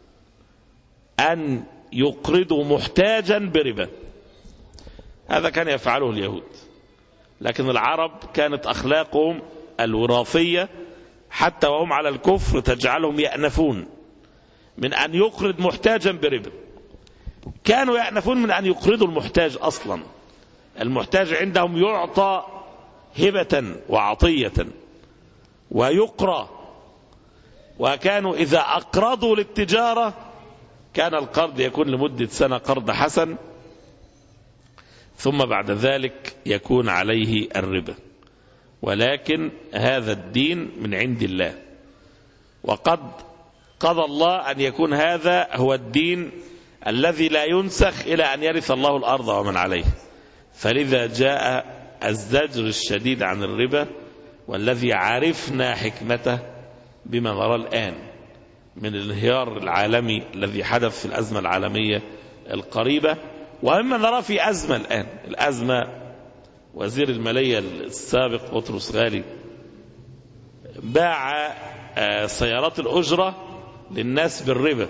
أن يقرضوا محتاجا بربا، هذا كان يفعله اليهود، لكن العرب كانت أخلاقهم الوراثية حتى وهم على الكفر تجعلهم يأنفون من أن يقرض محتاجا بربا. كانوا يأنفون من أن يقرضوا المحتاج أصلا. المحتاج عندهم يعطى هبة وعطية ويقرى، وكانوا إذا أقرضوا للتجارة كان القرض يكون لمدة سنة قرض حسن، ثم بعد ذلك يكون عليه الربا. ولكن هذا الدين من عند الله، وقد قضى الله أن يكون هذا هو الدين الذي لا ينسخ إلى أن يرث الله الأرض ومن عليه. فلذا جاء الزجر الشديد عن الربا، والذي عرفنا حكمته بما نرى الآن من الانهيار العالمي الذي حدث في الأزمة العالمية القريبة، ومما نرى في أزمة الآن. الأزمة وزير المالية السابق بطرس غالي باع سيارات الأجرة للناس بالربا،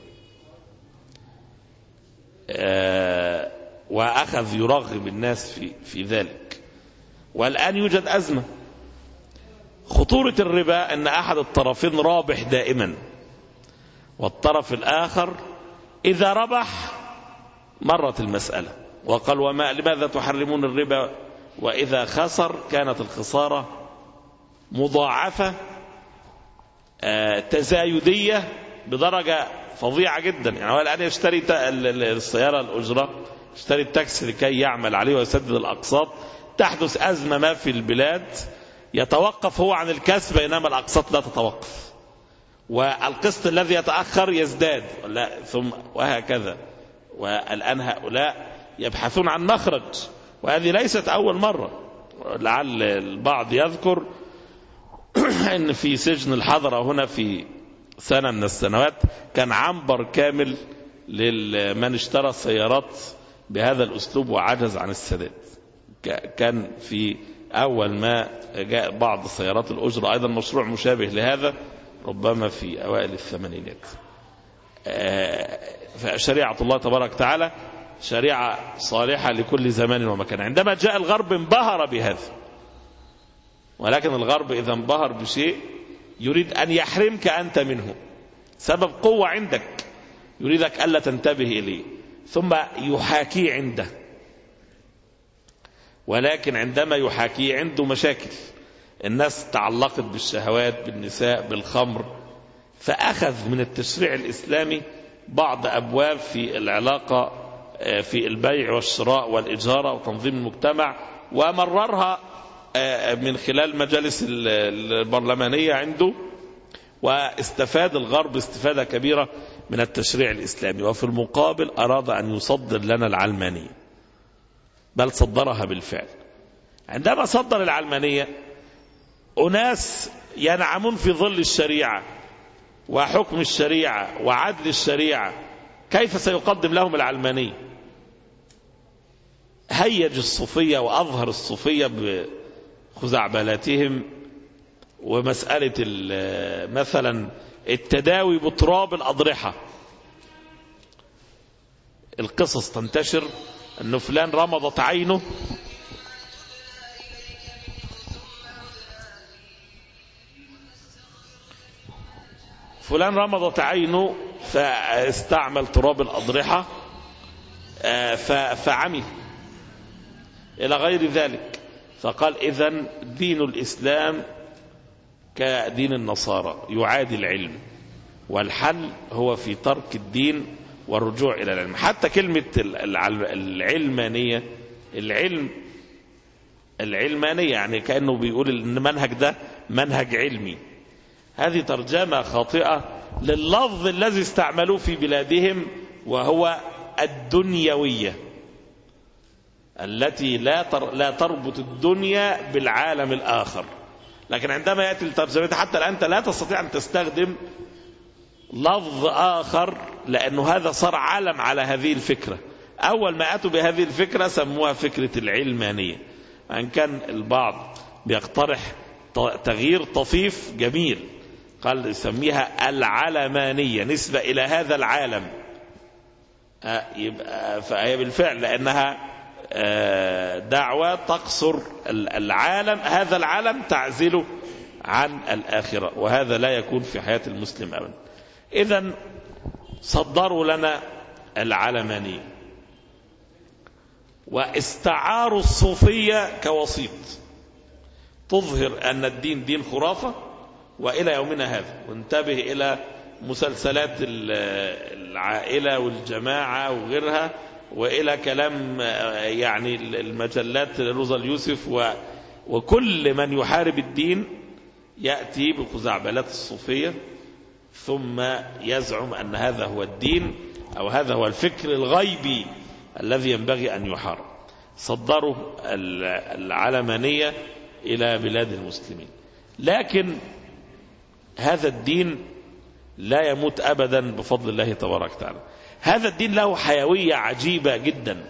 وأخذ يرغب الناس في ذلك. والآن يوجد أزمة. خطورة الربا أن أحد الطرفين رابح دائما، والطرف الآخر إذا ربح مرت المسألة وقال لماذا تحرمون الربا، وإذا خسر كانت الخسارة مضاعفة تزايدية بدرجة فظيعة جدا. يعني هو الآن يشتري السيارة الأجرة، يشتري التاكسي لكي يعمل عليه ويسدد الأقساط، تحدث أزمة ما في البلاد يتوقف هو عن الكسب، بينما الأقساط لا تتوقف، والقسط الذي يتأخر يزداد، ثم وهكذا. والآن هؤلاء يبحثون عن مخرج، وهذه ليست أول مرة. لعل البعض يذكر أن في سجن الحضرة هنا في سنة من السنوات كان عنبر كامل لمن اشترى السيارات بهذا الأسلوب وعجز عن السداد. كان في أول ما جاء بعض السيارات الأجرة أيضا مشروع مشابه لهذا، ربما في أوائل الثمانينات. فشريعة الله تبارك وتعالى شريعة صالحة لكل زمان ومكان. عندما جاء الغرب انبهر بهذا، ولكن الغرب إذا انبهر بشيء يريد أن يحرمك أنت منه، سبب قوة عندك يريدك ألا تنتبه إليه، ثم يحاكي عنده. ولكن عندما يحاكي عنده مشاكل، الناس تعلقت بالشهوات، بالنساء، بالخمر، فأخذ من التشريع الإسلامي بعض أبواب في العلاقة في البيع والشراء والإجارة وتنظيم المجتمع، ومررها من خلال مجالس البرلمانية عنده، واستفاد الغرب استفادة كبيرة من التشريع الإسلامي، وفي المقابل أراد أن يصدر لنا العلمانية، بل صدرها بالفعل. عندما صدر العلمانية أناس ينعمون في ظل الشريعة وحكم الشريعة وعدل الشريعة، كيف سيقدم لهم العلمانية؟ هيج الصوفية وأظهر الصوفية بخزعبلاتهم، ومسألة مثلا التداوي بتراب الأضرحة، القصص تنتشر أنه فلان رمضت عينه فاستعمل تراب الأضرحة فعمي إلى غير ذلك، فقال إذن دين الإسلام كدين النصارى يعادي العلم، والحل هو في ترك الدين والرجوع إلى العلم. حتى كلمة العلمانية، العلمانية يعني كأنه بيقول إن المنهج ده منهج علمي. هذه ترجمة خاطئة لللفظ الذي استعملوه في بلادهم، وهو الدنيوية التي لا تربط الدنيا بالعالم الآخر. لكن عندما يأتي الترجمة حتى الآن أنت لا تستطيع أن تستخدم لفظ آخر، لأنه هذا صار علم على هذه الفكرة. أول ما أتوا بهذه الفكرة سموها فكرة العلمانية، وإن كان البعض بيقترح تغيير طفيف جميل، قال يسميها العلمانية نسبة إلى هذا العالم. فهي بالفعل لأنها دعوة تقصر العالم، هذا العالم تعزله عن الآخرة، وهذا لا يكون في حياة المسلم أبدا. إذن صدروا لنا العلمانية واستعاروا الصوفية كوسيط تظهر أن الدين دين خرافة، وإلى يومنا هذا. وانتبه إلى مسلسلات العائلة والجماعة وغيرها، وإلى كلام يعني المجلات روزا اليوسف وكل من يحارب الدين يأتي بخزعبلات الصوفية، ثم يزعم أن هذا هو الدين أو هذا هو الفكر الغيبي الذي ينبغي أن يحارب. صدروا العلمانية إلى بلاد المسلمين، لكن هذا الدين لا يموت أبدا بفضل الله تبارك وتعالى. هذا الدين له حيوية عجيبة جدا.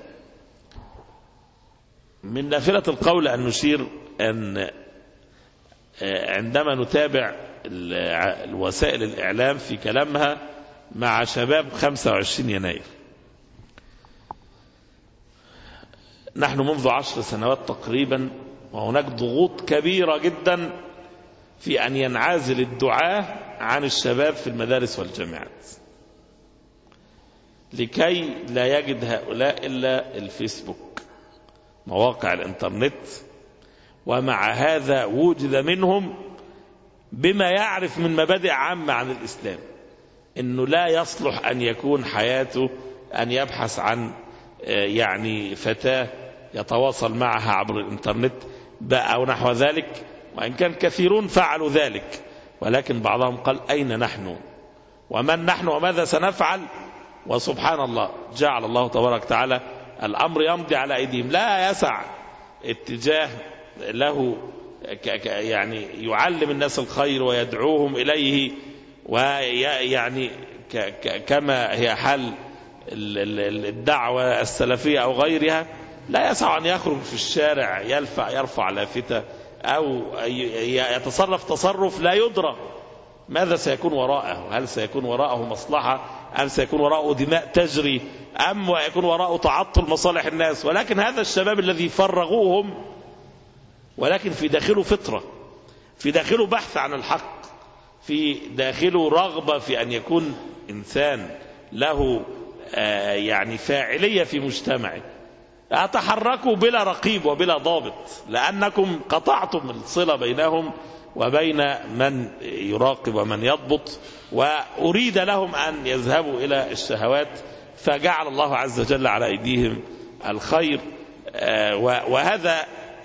من نافلة القول أن نشير أن عندما نتابع الوسائل الإعلام في كلامها مع شباب 25 يناير، نحن منذ 10 سنوات تقريبا وهناك ضغوط كبيرة جدا في أن ينعزل الدعاة عن الشباب في المدارس والجامعات، لكي لا يجد هؤلاء إلا الفيسبوك، مواقع الإنترنت. ومع هذا وجد منهم بما يعرف من مبادئ عامة عن الإسلام، إنه لا يصلح أن يكون حياته أن يبحث عن يعني فتاة يتواصل معها عبر الإنترنت أو نحو ذلك، وإن كان كثيرون فعلوا ذلك، ولكن بعضهم قال أين نحن ومن نحن وماذا سنفعل؟ وسبحان الله جعل الله تبارك وتعالى الأمر يمضي على أيديهم. لا يسع اتجاه له يعني يعلم الناس الخير ويدعوهم إليه، ويعني كما هي حال الدعوة السلفية أو غيرها، لا يسع أن يخرج في الشارع يرفع لافتة أو يتصرف تصرف لا يدرى ماذا سيكون وراءه، هل سيكون وراءه مصلحة أم سيكون وراءه دماء تجري أم ويكون وراءه تعطل مصالح الناس. ولكن هذا الشباب الذي فرغوهم، ولكن في داخله فطرة، في داخله بحث عن الحق، في داخله رغبة في أن يكون إنسان له يعني فاعلية في مجتمعه. أتحركوا بلا رقيب وبلا ضابط، لأنكم قطعتم الصلة بينهم وبين من يراقب ومن يضبط، وأريد لهم أن يذهبوا إلى الشهوات، فجعل الله عز وجل على أيديهم الخير. وهذا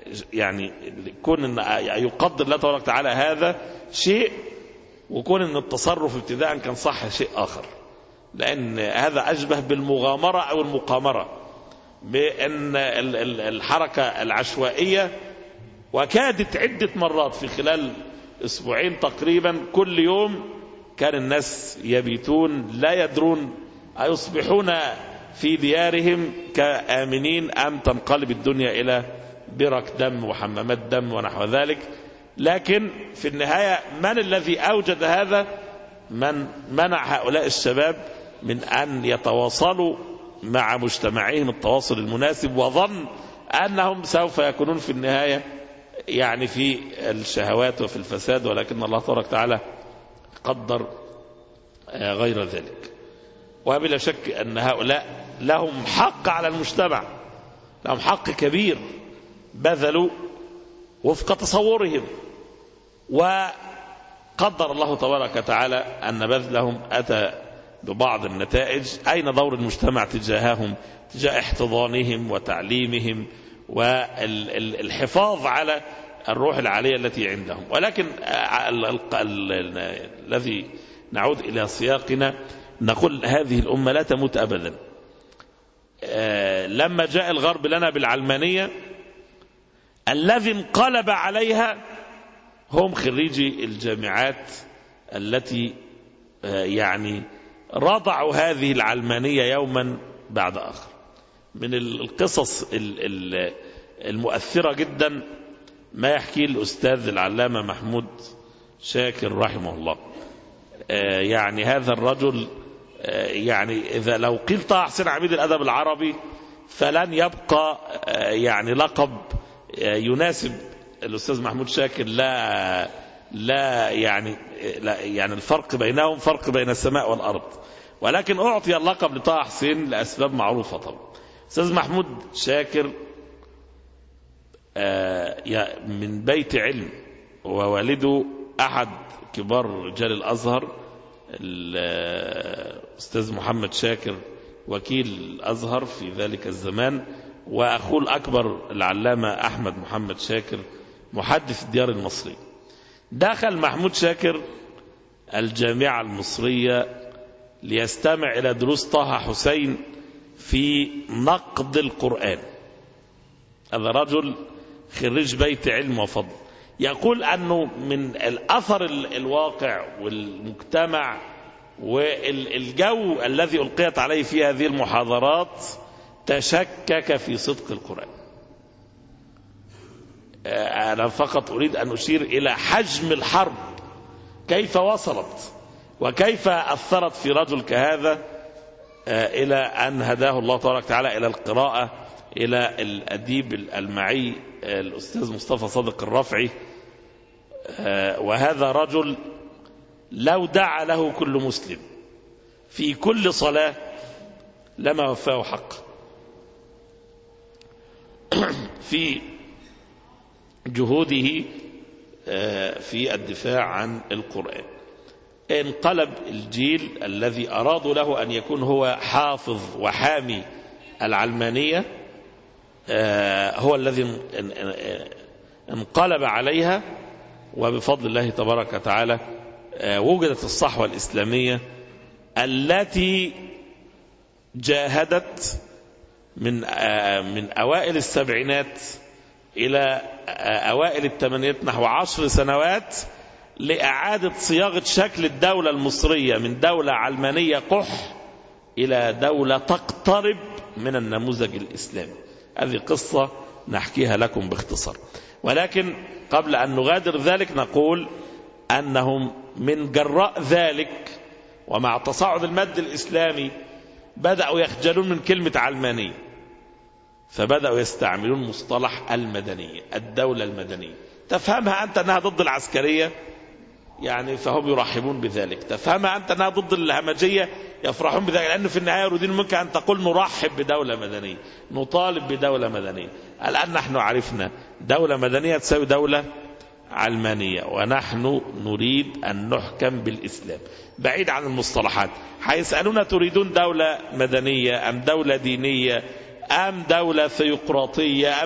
يعني كون ان يقدر الله تبارك وتعالى هذا شيء، وكون ان التصرف ابتداء كان صح شيء آخر، لأن هذا أشبه بالمغامرة أو المقامرة، بأن الحركة العشوائية، وكادت عدة مرات في خلال أسبوعين تقريبا كل يوم كان الناس يبيتون لا يدرون أيصبحون في ديارهم كآمنين أم تنقلب الدنيا إلى برك دم وحمامات دم ونحو ذلك. لكن في النهاية من الذي أوجد هذا؟ من منع هؤلاء الشباب من أن يتواصلوا مع مجتمعهم التواصل المناسب، وظن أنهم سوف يكونون في النهاية يعني في الشهوات وفي الفساد، ولكن الله تبارك وتعالى قدر غير ذلك. وبلا شك أن هؤلاء لهم حق على المجتمع، لهم حق كبير بذلوا وفق تصورهم، وقدر الله تبارك وتعالى أن بذلهم أتى ببعض النتائج. أين دور المجتمع تجاههم، تجاه احتضانهم وتعليمهم والحفاظ على الروح العالية التي عندهم؟ ولكن الذي نعود إلى سياقنا نقول هذه الأمة لا تموت أبدا. لما جاء الغرب لنا بالعلمانية الذي انقلب عليها هم خريجي الجامعات التي يعني رضعوا هذه العلمانية يوما بعد آخر. من القصص المؤثرة جدا ما يحكي الأستاذ العلامة محمود شاكر رحمه الله. يعني هذا الرجل يعني إذا لو قيل طه حسين عميد الأدب العربي فلن يبقى يعني لقب يناسب الأستاذ محمود شاكر. لا يعني الفرق بينهم فرق بين السماء والأرض، ولكن أعطي اللقب لطه حسين لأسباب معروفة. طبعا أستاذ محمود شاكر من بيت علم، ووالده أحد كبار رجال الأزهر الأستاذ محمد شاكر وكيل الأزهر في ذلك الزمان، وأخوه الأكبر العلامة أحمد محمد شاكر محدث الديار المصري. دخل محمود شاكر الجامعة المصرية ليستمع إلى دروس طه حسين في نقد القرآن. هذا رجل خريج بيت علم وفضل. يقول أنه من الأثر الواقع والمجتمع والجو الذي ألقيت عليه في هذه المحاضرات تشكك في صدق القرآن. أنا فقط أريد أن أشير إلى حجم الحرب كيف وصلت وكيف أثرت في رجل كهذا إلى أن هداه الله تبارك وتعالى إلى القراءة إلى الأديب المعي الأستاذ مصطفى صادق الرفعي. وهذا رجل لو دعا له كل مسلم في كل صلاة لما وفاه حق في جهوده في الدفاع عن القرآن. انقلب الجيل الذي أرادوا له أن يكون هو حافظ وحامي العلمانية هو الذي انقلب عليها، وبفضل الله تبارك وتعالى وجدت الصحوة الإسلامية التي جاهدت من أوائل السبعينات إلى أوائل الثمانينات نحو 10 سنوات لإعادة صياغة شكل الدولة المصرية من دولة علمانية قح إلى دولة تقترب من النموذج الإسلامي. هذه قصة نحكيها لكم باختصار، ولكن قبل أن نغادر ذلك نقول أنهم من جراء ذلك ومع تصاعد المد الإسلامي بدأوا يخجلون من كلمة علمانية، فبدأوا يستعملون مصطلح المدنية، الدولة المدنية. تفهمها أنت أنها ضد العسكرية يعني فهم يرحبون بذلك، تفهمها أنت أنها ضد الهمجية يفرحون بذلك، لأنه في النهاية يريدون منك أن تقول نرحب بدولة مدنية، نطالب بدولة مدنية. الآن نحن عرفنا دولة مدنية تساوي دولة علمانية، ونحن نريد أن نحكم بالإسلام بعيد عن المصطلحات. حيسألون تريدون دولة مدنية أم دولة دينية أم دولة ثيوقراطية أم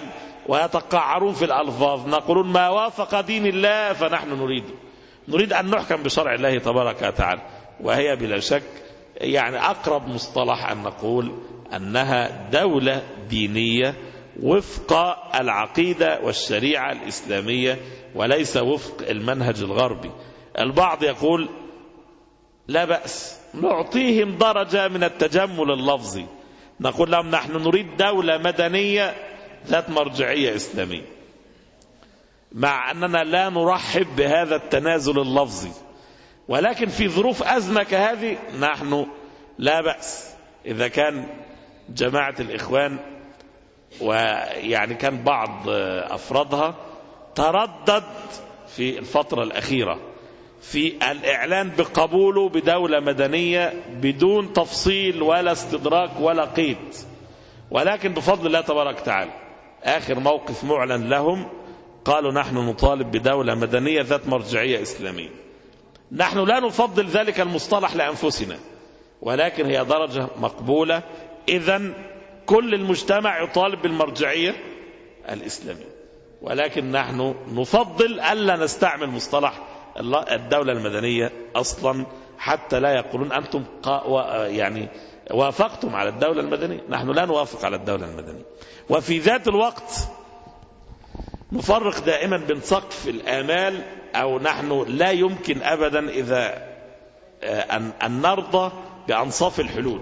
ويتقعرون في الألفاظ، نقولون ما وافق دين الله فنحن نريد أن نحكم بشرع الله تبارك وتعالى. وهي بلا شك يعني أقرب مصطلح أن نقول أنها دولة دينية وفق العقيدة والشريعة الإسلامية وليس وفق المنهج الغربي. البعض يقول لا بأس نعطيهم درجة من التجمل اللفظي، نقول لهم نحن نريد دولة مدنية ذات مرجعية إسلامية، مع أننا لا نرحب بهذا التنازل اللفظي، ولكن في ظروف أزمة كهذه نحن لا بأس. إذا كان جماعة الإخوان ويعني كان بعض أفرادها تردد في الفترة الأخيرة في الإعلان بقبوله بدولة مدنية بدون تفصيل ولا استدراك ولا قيد، ولكن بفضل الله تبارك وتعالى آخر موقف معلن لهم قالوا نحن نطالب بدولة مدنية ذات مرجعية إسلامية. نحن لا نفضل ذلك المصطلح لأنفسنا، ولكن هي درجة مقبولة. إذن كل المجتمع يطالب بالمرجعية الإسلامية، ولكن نحن نفضل ألا نستعمل مصطلح الدولة المدنية أصلا حتى لا يقولون أنتم يعني وافقتم على الدولة المدنية. نحن لا نوافق على الدولة المدنية. وفي ذات الوقت نفرق دائما بين سقف الآمال، أو نحن لا يمكن أبدا إذا أن نرضى بأنصاف الحلول،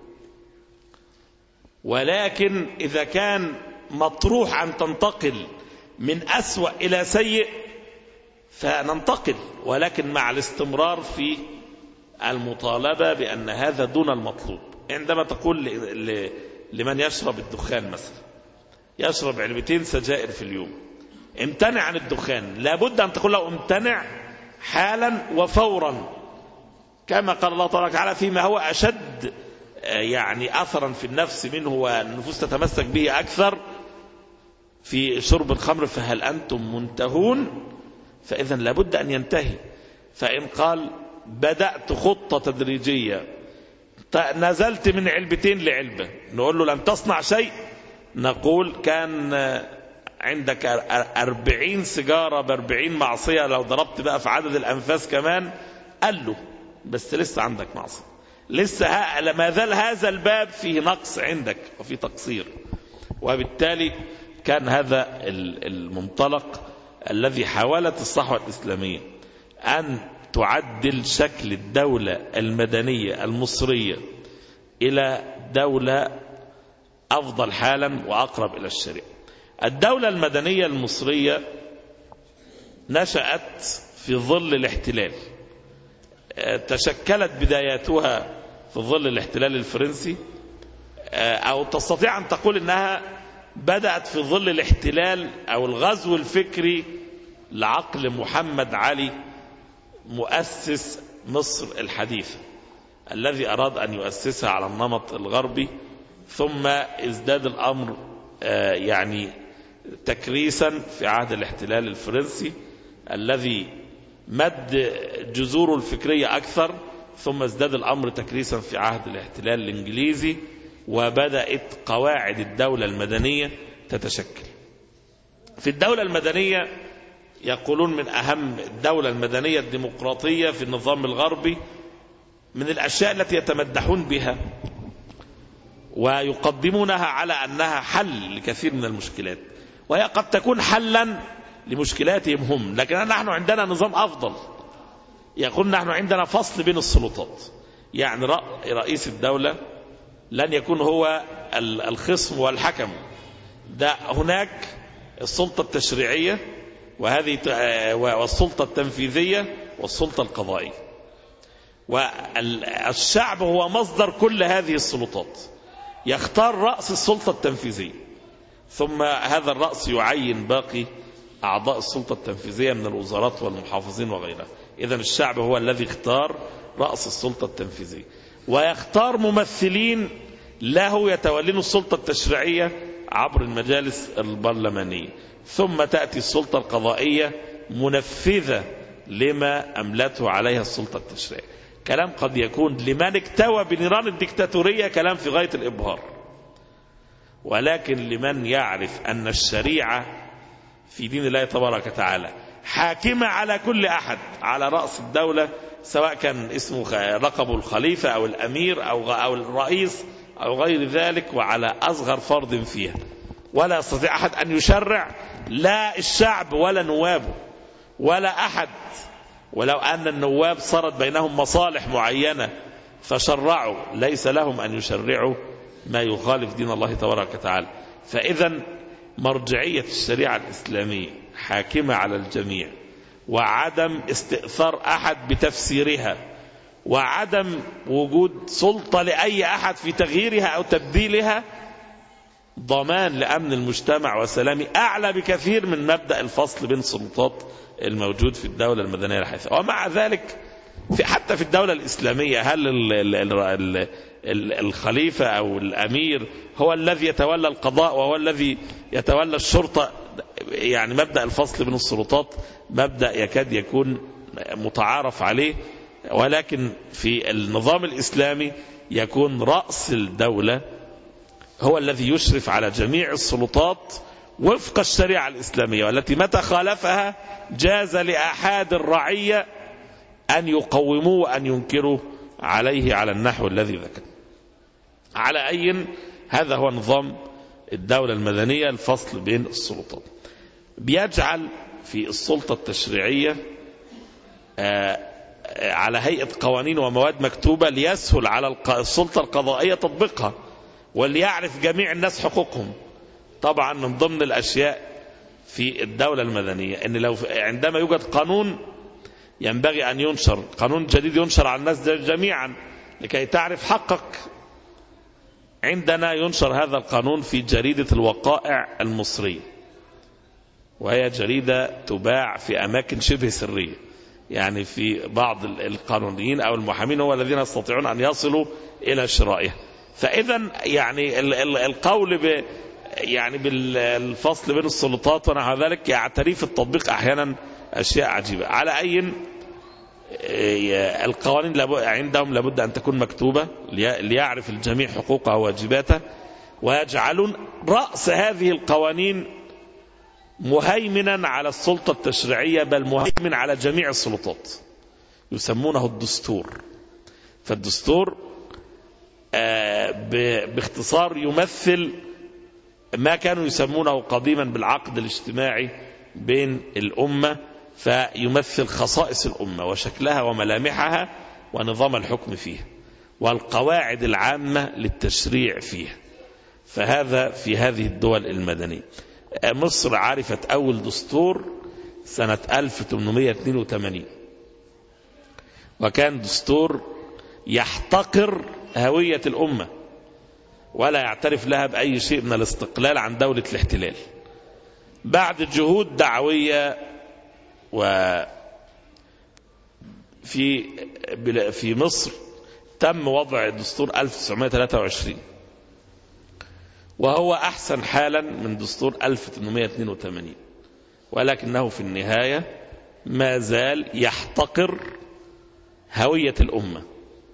ولكن إذا كان مطروح أن تنتقل من أسوأ إلى سيء فننتقل، ولكن مع الاستمرار في المطالبة بأن هذا دون المطلوب. عندما تقول لمن يشرب الدخان مثلا يشرب علبتين سجائر في اليوم امتنع عن الدخان، لابد أن تقول له امتنع حالا وفورا، كما قال الله تبارك وتعالى فيما هو أشد يعني أثرا في النفس منه والنفوس تتمسك به أكثر في شرب الخمر، فهل أنتم منتهون؟ فإذا لابد أن ينتهي. فإن قال بدأت خطة تدريجية نزلت من علبتين لعلبة، نقول له لم تصنع شيء. نقول كان عندك 40 سيجارة ب40 معصية، لو ضربت بقى في عدد الأنفاس كمان قال له بس لسه عندك معصية، لسه ما زال هذا الباب فيه نقص عندك وفيه تقصير. وبالتالي كان هذا المنطلق الذي حاولت الصحوة الإسلامية أن تعدل شكل الدولة المدنية المصرية إلى دولة أفضل حالا وأقرب إلى الشريعة. الدولة المدنية المصرية نشأت في ظل الاحتلال، تشكلت بداياتها في ظل الاحتلال الفرنسي، أو تستطيع أن تقول أنها بدأت في ظل الاحتلال أو الغزو الفكري لعقل محمد علي مؤسس مصر الحديثة، الذي أراد أن يؤسسها على النمط الغربي، ثم ازداد الأمر يعني تكريسا في عهد الاحتلال الفرنسي الذي مد جذوره الفكرية أكثر، ثم ازداد الأمر تكريسا في عهد الاحتلال الإنجليزي، وبدأت قواعد الدولة المدنية تتشكل. في الدولة المدنية يقولون من أهم الدولة المدنية الديمقراطية في النظام الغربي، من الأشياء التي يتمدحون بها ويقدمونها على أنها حل لكثير من المشكلات، وهي قد تكون حلا لمشكلاتهم هم، لكن نحن عندنا نظام أفضل. يقول نحن عندنا فصل بين السلطات، يعني رئيس الدولة لن يكون هو الخصم والحكم، ده هناك السلطة التشريعية وهذه والسلطة التنفيذية والسلطة القضائية، والشعب هو مصدر كل هذه السلطات، يختار رأس السلطة التنفيذية، ثم هذا الرأس يعين باقي أعضاء السلطة التنفيذية من الوزارات والمحافظين وغيرها. إذن الشعب هو الذي اختار رأس السلطة التنفيذية، ويختار ممثلين له يتولون السلطة التشريعية عبر المجالس البرلمانية، ثم تأتي السلطة القضائية منفذة لما أملته عليها السلطة التشريعية. كلام قد يكون لمن اكتوى بنيران الديكتاتورية كلام في غاية الإبهار، ولكن لمن يعرف أن الشريعة في دين الله تبارك وتعالى حاكمة على كل أحد على رأس الدولة، سواء كان اسمه لقب الخليفة أو الأمير أو الرئيس أو غير ذلك، وعلى أصغر فرد فيها، ولا يستطيع أحد أن يشرع، لا الشعب ولا نوابه ولا أحد. ولو أن النواب صارت بينهم مصالح معينة فشرعوا، ليس لهم أن يشرعوا ما يخالف دين الله تبارك وتعالى. فإذا مرجعية الشريعة الإسلامية حاكمة على الجميع، وعدم استئثار أحد بتفسيرها، وعدم وجود سلطة لأي أحد في تغييرها أو تبديلها، ضمان لأمن المجتمع وسلامه أعلى بكثير من مبدأ الفصل بين السلطات الموجود في الدولة المدنية الحديثة. ومع ذلك حتى في الدولة الإسلامية هل الخليفة أو الأمير هو الذي يتولى القضاء وهو الذي يتولى الشرطة؟ يعني مبدأ الفصل بين السلطات مبدأ يكاد يكون متعارف عليه، ولكن في النظام الإسلامي يكون رأس الدولة هو الذي يشرف على جميع السلطات وفق الشريعة الإسلامية، والتي متى خالفها جاز لأحد الرعية أن يقوموه وأن ينكروا عليه على النحو الذي ذكر. على أي هذا هو نظام الدولة المدنية، الفصل بين السلطات. بيجعل في السلطة التشريعية على هيئة قوانين ومواد مكتوبة ليسهل على السلطة القضائية تطبيقها، وليعرف جميع الناس حقوقهم. طبعا من ضمن الأشياء في الدولة المدنية أن لو عندما يوجد قانون ينبغي أن ينشر قانون جديد، ينشر على الناس جميعا لكي تعرف حقك. عندنا ينشر هذا القانون في جريدة الوقائع المصرية، وهي جريدة تباع في أماكن شبه سرية، يعني في بعض القانونيين أو المحامين هو الذين يستطيعون أن يصلوا إلى شرائها. فإذا يعني القول يعني بالفصل بين السلطات ونحو ذلك يعتري في التطبيق أحيانا أشياء عجيبة. على أي القوانين عندهم لابد أن تكون مكتوبة ليعرف الجميع حقوقه وواجباته، ويجعلون رأس هذه القوانين مهيمنا على السلطة التشريعية، بل مهيمن على جميع السلطات، يسمونه الدستور. فالدستور باختصار يمثل ما كانوا يسمونه قديما بالعقد الاجتماعي بين الأمة، فيمثل خصائص الأمة وشكلها وملامحها ونظام الحكم فيها والقواعد العامة للتشريع فيها. فهذا في هذه الدول المدنية. مصر عرفت أول دستور سنة 1882، وكان دستور يحتقر هوية الأمة ولا يعترف لها بأي شيء من الاستقلال عن دولة الاحتلال. بعد جهود دعوية في مصر تم وضع دستور 1923، وهو أحسن حالا من دستور 1882، ولكنه في النهاية ما زال يحتقر هوية الأمة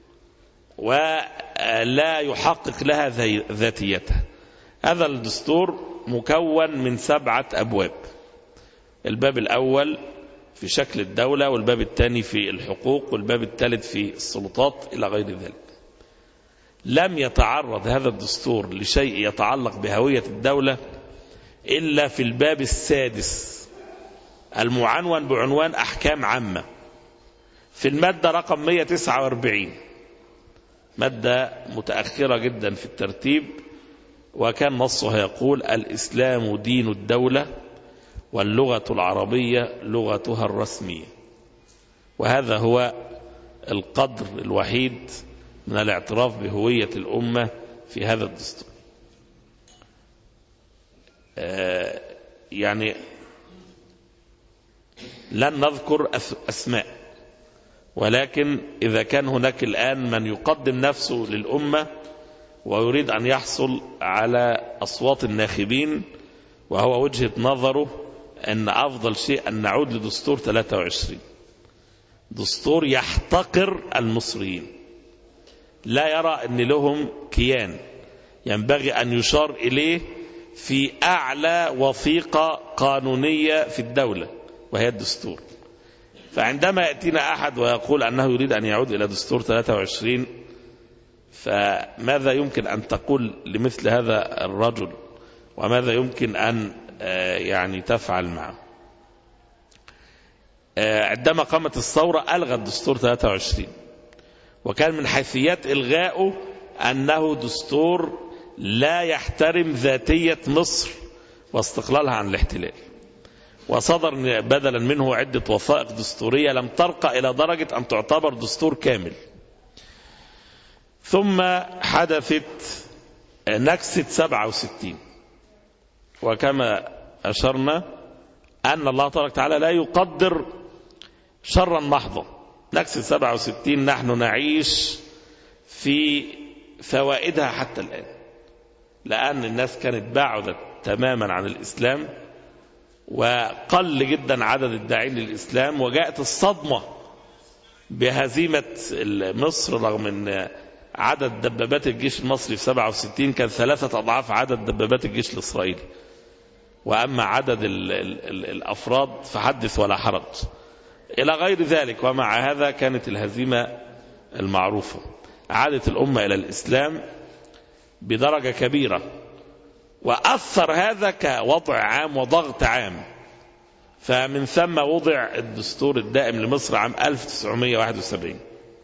ولا يحقق لها ذاتيتها. هذا الدستور مكون من 7 أبواب. الباب الأول في شكل الدولة، والباب الثاني في الحقوق، والباب الثالث في السلطات إلى غير ذلك. لم يتعرض هذا الدستور لشيء يتعلق بهوية الدولة إلا في الباب السادس المعنون بعنوان أحكام عامة، في المادة رقم 149، مادة متأخرة جدا في الترتيب، وكان نصها يقول: الإسلام دين الدولة واللغة العربية لغتها الرسمية. وهذا هو القدر الوحيد من الاعتراف بهوية الأمة في هذا الدستور. يعني لن نذكر أسماء، ولكن إذا كان هناك الآن من يقدم نفسه للأمة ويريد أن يحصل على أصوات الناخبين، وهو وجهة نظره أن أفضل شيء أن نعود لدستور 23، دستور يحتقر المصريين، لا يرى أن لهم كيان، ينبغي أن يشار إليه في أعلى وثيقة قانونية في الدولة وهي الدستور. فعندما يأتينا أحد ويقول أنه يريد أن يعود إلى دستور 23، فماذا يمكن أن تقول لمثل هذا الرجل وماذا يمكن أن يعني تفعل معه؟ عندما قامت الثورة ألغى الدستور 23، وكان من حيثيات إلغائه أنه دستور لا يحترم ذاتية مصر واستقلالها عن الاحتلال، وصدر بدلا منه عدة وثائق دستورية لم ترقى إلى درجة أن تعتبر دستور كامل. ثم حدثت نكسة 67، وكما أشرنا أن الله تبارك وتعالى لا يقدر شرا محضا. نكسة 67 نحن نعيش في فوائدها حتى الآن، لأن الناس كانت بعدت تماما عن الإسلام، وقل جدا عدد الداعين للإسلام، وجاءت الصدمة بهزيمة مصر رغم أن عدد دبابات الجيش المصري في 67 كان 3 أضعاف عدد دبابات الجيش الإسرائيلي، وأما عدد الأفراد فحدث ولا حرج إلى غير ذلك. ومع هذا كانت الهزيمة المعروفة. عادت الأمة إلى الإسلام بدرجة كبيرة، وأثر هذا كوضع عام وضغط عام، فمن ثم وضع الدستور الدائم لمصر عام 1971.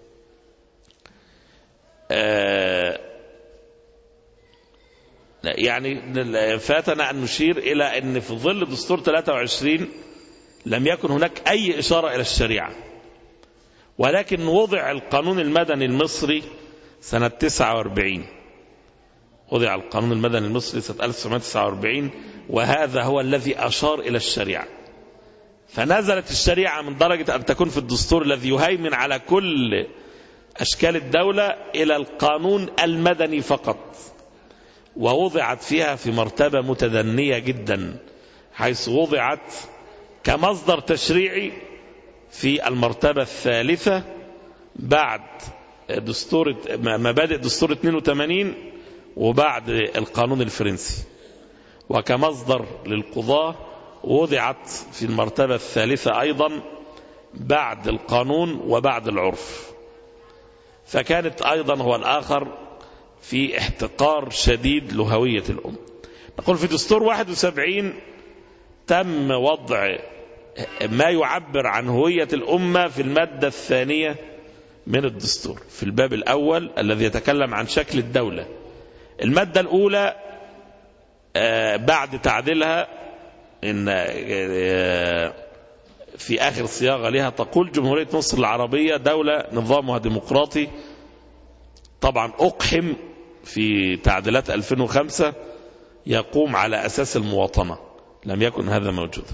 يعني فاتنا أن نشير إلى أن في ظل دستور 23 لم يكن هناك أي إشارة إلى الشريعة، ولكن وضع القانون المدني المصري سنة 49. وضع القانون المدني المصري سنة 1949، وهذا هو الذي أشار إلى الشريعة. فنزلت الشريعة من درجة أن تكون في الدستور الذي يهيمن على كل أشكال الدولة إلى القانون المدني فقط، ووضعت فيها في مرتبة متدنية جدا، حيث وضعت كمصدر تشريعي في المرتبة الثالثة بعد دستور مبادئ دستور 82 وبعد القانون الفرنسي، وكمصدر للقضاة وضعت في المرتبة الثالثة أيضا بعد القانون وبعد العرف. فكانت أيضا هو الآخر في احتقار شديد لهوية الأمة. نقول في دستور 71 تم وضع ما يعبر عن هوية الأمة في المادة الثانية من الدستور، في الباب الأول الذي يتكلم عن شكل الدولة. المادة الأولى بعد تعديلها إن في آخر صياغة لها تقول: جمهورية مصر العربية دولة نظامها ديمقراطي. طبعا أقحم في تعديلات 2005 يقوم على أساس المواطنة، لم يكن هذا موجود.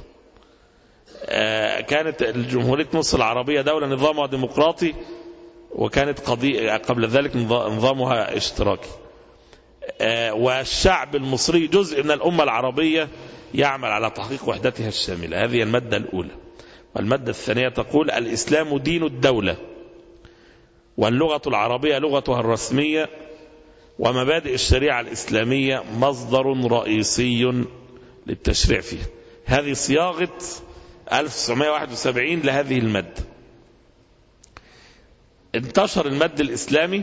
كانت جمهورية مصر العربية دولة نظامها ديمقراطي، وكانت قبل ذلك نظامها اشتراكي. والشعب المصري جزء من الأمة العربية يعمل على تحقيق وحدتها الشاملة. هذه المادة الأولى. والمادة الثانية تقول: الإسلام دين الدولة، واللغة العربية لغتها الرسمية، ومبادئ الشريعة الإسلامية مصدر رئيسي للتشريع فيها. هذه صياغة 1971 لهذه المادة. انتشر المد الإسلامي،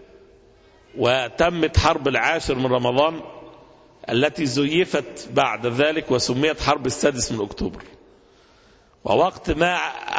وتمت حرب 10 من رمضان التي زيفت بعد ذلك وسميت حرب 6 من أكتوبر. ووقت ما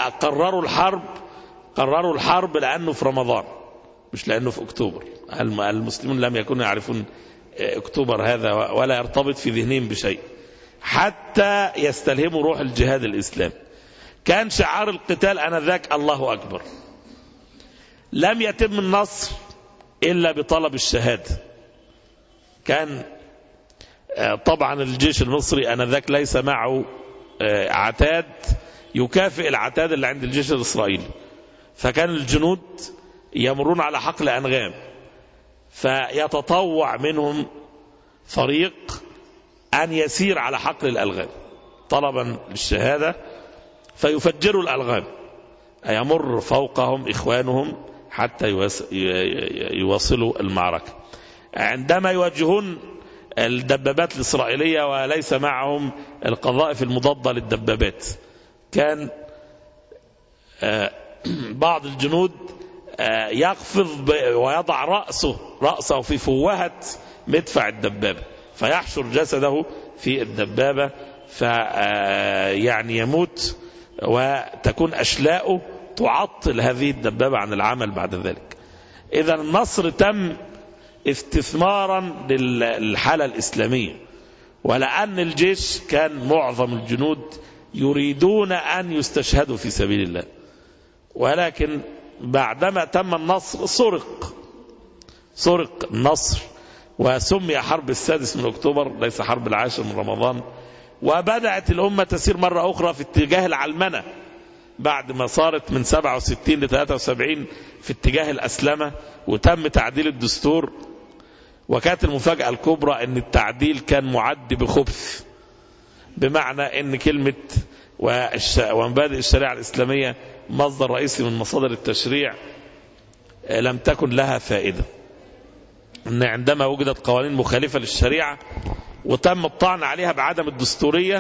قرروا الحرب لأنه في رمضان مش لأنه في أكتوبر. المسلمون لم يكونوا يعرفون أكتوبر هذا ولا يرتبط في ذهنهم بشيء حتى يستلهموا روح الجهاد الإسلامي. كان شعار القتال آنذاك الله أكبر. لم يتم النصر إلا بطلب الشهادة. كان طبعا الجيش المصري آنذاك ليس معه عتاد يكافئ العتاد اللي عند الجيش الإسرائيلي، فكان الجنود يمرون على حقل أنغام، فيتطوع منهم فريق أن يسير على حقل الألغام طلبا للشهادة، فيفجروا الألغام، يمر فوقهم إخوانهم حتى يواصلوا المعركة. عندما يواجهون الدبابات الإسرائيلية وليس معهم القذائف المضادة للدبابات، كان بعض الجنود يقفز ويضع رأسه في فوهة مدفع الدبابة فيحشر جسده في الدبابة يعني يموت، وتكون أشلاؤه تعطل هذه الدبابة عن العمل بعد ذلك. إذا النصر تم استثمارا للحالة الإسلامية، ولأن الجيش كان معظم الجنود يريدون أن يستشهدوا في سبيل الله، ولكن بعدما تم النصر سرق النصر، وسمي حرب 6 أكتوبر ليس حرب 10 من رمضان. وبدأت الأمة تسير مرة أخرى في اتجاه العلمنة بعد ما صارت من 67 ل 73 في اتجاه الأسلمة، وتم تعديل الدستور. وكانت المفاجأة الكبرى أن التعديل كان معد بخبث، بمعنى أن كلمة ومبادئ الشريعة الإسلامية مصدر رئيسي من مصادر التشريع لم تكن لها فائدة. أن عندما وجدت قوانين مخالفة للشريعة وتم الطعن عليها بعدم الدستورية،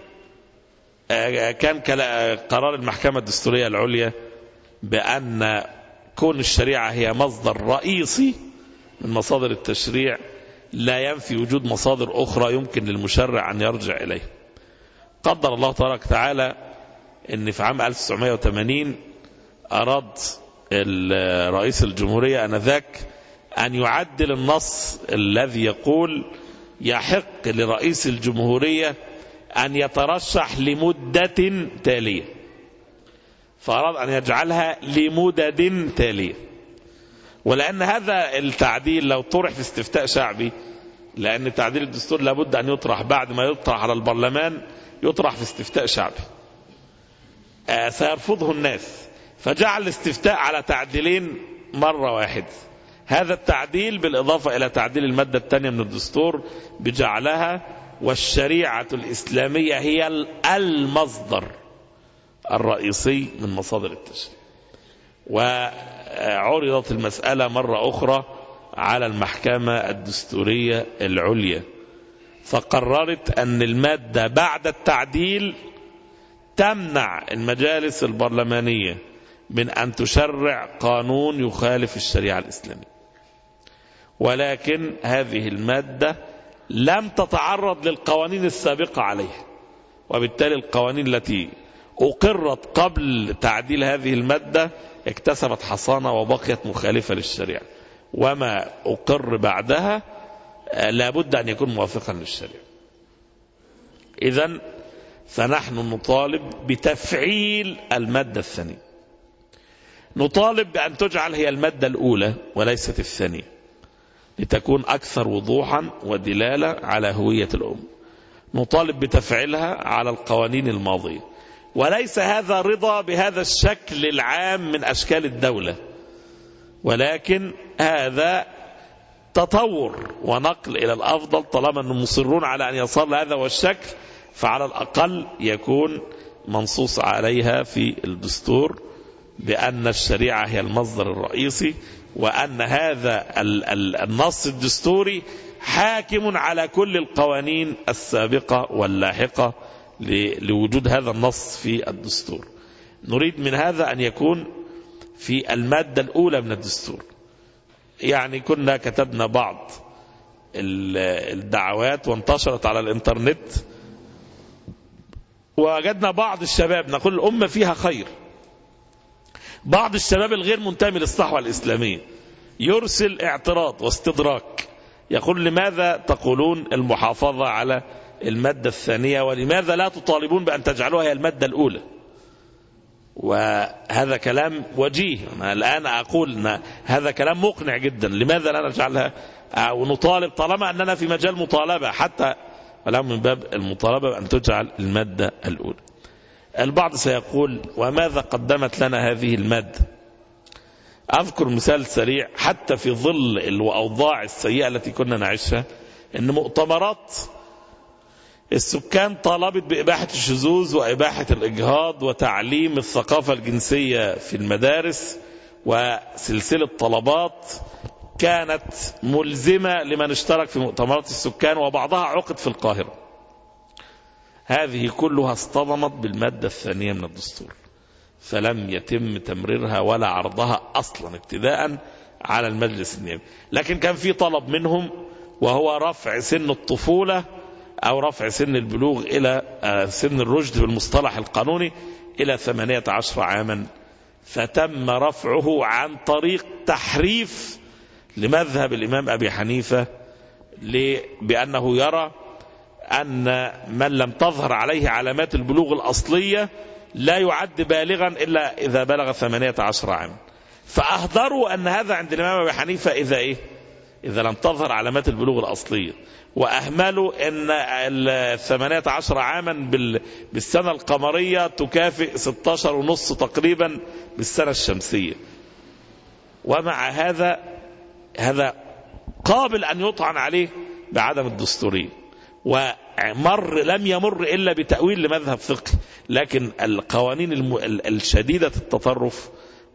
كان قرار المحكمة الدستورية العليا بأن كون الشريعة هي مصدر رئيسي من مصادر التشريع لا ينفي وجود مصادر أخرى يمكن للمشرع أن يرجع إليه. قدر الله تبارك وتعالى أن في عام 1980 أراد رئيس الجمهورية آنذاك أن يعدل النص الذي يقول يحق لرئيس الجمهورية أن يترشح لمدة تالية، فأراد أن يجعلها لمدد تالية. ولأن هذا التعديل لو طرح في استفتاء شعبي، لأن تعديل الدستور لابد أن يطرح بعد ما يطرح على البرلمان، يطرح في استفتاء شعبي سيرفضه الناس، فجعل الاستفتاء على تعديلين مرة واحدة. هذا التعديل بالإضافة إلى تعديل المادة الثانية من الدستور بجعلها والشريعة الإسلامية هي المصدر الرئيسي من مصادر التشريع. وعرضت المسألة مرة أخرى على المحكمة الدستورية العليا، فقررت أن المادة بعد التعديل تمنع المجالس البرلمانية من أن تشرع قانون يخالف الشريعة الإسلامية. ولكن هذه المادة لم تتعرض للقوانين السابقة عليها، وبالتالي القوانين التي أقرت قبل تعديل هذه المادة اكتسبت حصانة وبقيت مخالفة للشريعة، وما أقر بعدها لابد أن يكون موافقا للشريعة. إذن فنحن نطالب بتفعيل المادة الثانية، نطالب بأن تجعل هي المادة الأولى وليست الثانية لتكون أكثر وضوحا ودلالة على هوية الأمة. نطالب بتفعيلها على القوانين الماضية، وليس هذا رضا بهذا الشكل العام من أشكال الدولة، ولكن هذا تطور ونقل إلى الأفضل. طالما أنهم مصرون على أن يصل هذا هو الشكل، فعلى الأقل يكون منصوص عليها في الدستور بأن الشريعة هي المصدر الرئيسي، وأن هذا النص الدستوري حاكم على كل القوانين السابقة واللاحقة لوجود هذا النص في الدستور. نريد من هذا أن يكون في المادة الأولى من الدستور. يعني كنا كتبنا بعض الدعوات وانتشرت على الإنترنت، ووجدنا بعض الشباب نقول الأمة فيها خير، بعض الشباب الغير منتمي للصحوة الإسلامية يرسل اعتراض واستدراك، يقول لماذا تقولون المحافظة على المادة الثانية، ولماذا لا تطالبون بأن تجعلوها هي المادة الأولى؟ وهذا كلام وجيه. أنا الآن أقول هذا كلام مقنع جدا. لماذا لا نجعلها ونطالب طالما أننا في مجال مطالبة، حتى ولو من باب المطالبة بأن تجعل المادة الأولى؟ البعض سيقول وماذا قدمت لنا هذه المادة؟ أذكر مثال سريع. حتى في ظل الأوضاع السيئة التي كنا نعيشها، أن مؤتمرات السكان طالبت بإباحة الشذوذ وإباحة الإجهاض وتعليم الثقافة الجنسية في المدارس، وسلسلة طلبات كانت ملزمة لمن اشترك في مؤتمرات السكان، وبعضها عقد في القاهرة. هذه كلها اصطدمت بالمادة الثانية من الدستور، فلم يتم تمريرها ولا عرضها أصلا ابتداء على المجلس النيابي. لكن كان في طلب منهم، وهو رفع سن الطفولة أو رفع سن البلوغ إلى سن الرشد بالمصطلح القانوني إلى 18 عاما، فتم رفعه عن طريق تحريف لمذهب الإمام أبي حنيفة بأنه يرى أن من لم تظهر عليه علامات البلوغ الأصلية لا يعد بالغا إلا إذا بلغ 18 عاما. فأهدروا أن هذا عند الإمام أبي حنيفة إذا لم تظهر علامات البلوغ الأصلية، وأهملوا أن 18 عاما بالسنة القمرية تكافئ 16.5 تقريبا بالسنة الشمسية. ومع هذا قابل أن يطعن عليه بعدم الدستورية، لم يمر إلا بتأويل لمذهب فقهي. لكن القوانين الشديدة التطرف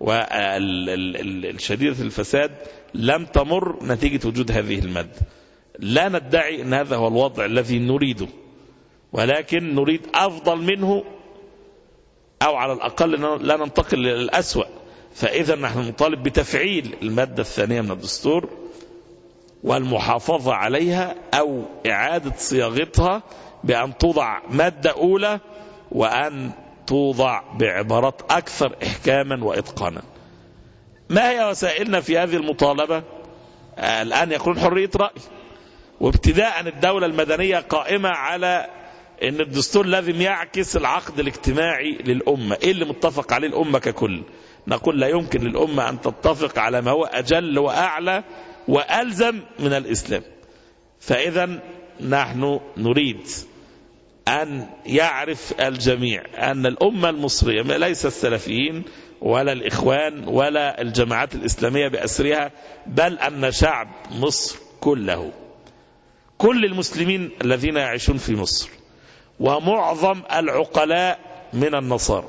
والشديدة الفساد لم تمر نتيجة وجود هذه المادة. لا ندعي أن هذا هو الوضع الذي نريده، ولكن نريد أفضل منه، أو على الأقل لا ننتقل للأسوأ. فإذا نحن نطالب بتفعيل المادة الثانية من الدستور والمحافظة عليها، أو إعادة صياغتها بأن توضع مادة أولى، وأن توضع بعبارات أكثر إحكاما وإتقانا. ما هي وسائلنا في هذه المطالبة؟ الآن يكون حرية رأي، وابتداء الدولة المدنية قائمة على أن الدستور لازم يعكس العقد الاجتماعي للأمة. إيه اللي متفق عليه الأمة ككل؟ نقول لا يمكن للأمة أن تتفق على ما هو أجل وأعلى وألزم من الإسلام. فإذا نحن نريد أن يعرف الجميع أن الأمة المصرية ليس السلفيين ولا الإخوان ولا الجماعات الإسلامية بأسرها، بل أن شعب مصر كله، كل المسلمين الذين يعيشون في مصر ومعظم العقلاء من النصارى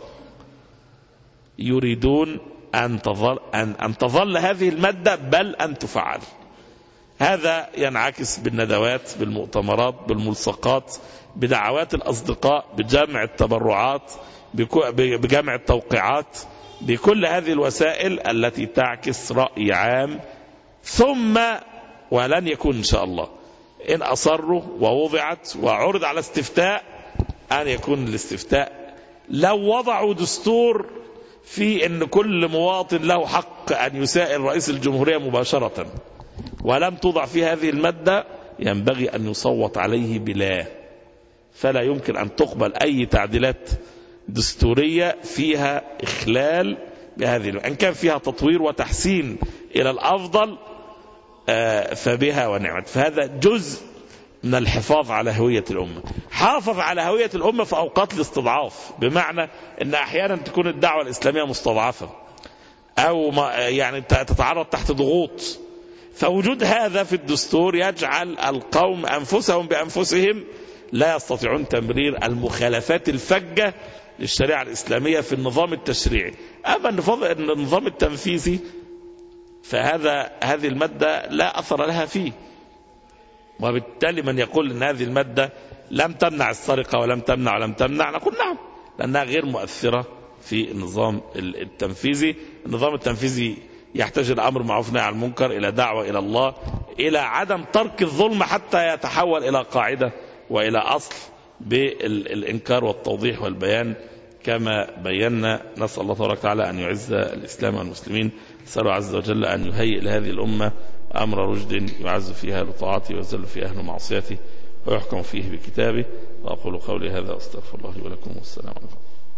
يريدون أن تظل هذه المادة، بل أن تفعل. هذا ينعكس بالندوات، بالمؤتمرات، بالملصقات، بدعوات الأصدقاء، بجمع التبرعات، بجمع التوقيعات، بكل هذه الوسائل التي تعكس رأي عام. ثم ولن يكون إن شاء الله إن أصروا ووضعت وعرض على استفتاء، أن يكون الاستفتاء لو وضعوا دستور في أن كل مواطن له حق أن يسائل رئيس الجمهورية مباشرة، ولم توضع في هذه المادة، ينبغي أن يصوت عليه بلا. فلا يمكن أن تقبل أي تعديلات دستورية فيها إخلال بهذه، إن كان فيها تطوير وتحسين إلى الأفضل فبها ونعمت. فهذا جزء من الحفاظ على هوية الأمة. حافظ على هوية الأمة في أوقات الاستضعاف، بمعنى أن أحيانا تكون الدعوة الإسلامية مستضعفة أو يعني تتعرض تحت ضغوط، فوجود هذا في الدستور يجعل القوم أنفسهم بأنفسهم لا يستطيعون تمرير المخالفات الفجة للشريعة الإسلامية في النظام التشريعي. أما النظام التنفيذي هذه المادة لا أثر لها فيه، وبالتالي من يقول أن هذه المادة لم تمنع السرقة ولم تمنع نقول نعم، لأنها غير مؤثرة في النظام التنفيذي. النظام التنفيذي يحتاج إلى أمر معروف نهي عن المنكر، إلى دعوة إلى الله، إلى عدم ترك الظلم حتى يتحول إلى قاعدة وإلى أصل بالإنكار والتوضيح والبيان كما بينا. نسأل الله تبارك وتعالى أن يعز الإسلام والمسلمين، نسأله عز وجل أن يهيئ لهذه الأمة أمر رشد يعز فيها لطاعته ويذل فيه أهل معصيته ويحكم فيه بكتابه. وأقول قولي هذا أستغفر الله لي ولكم، والسلام عليكم.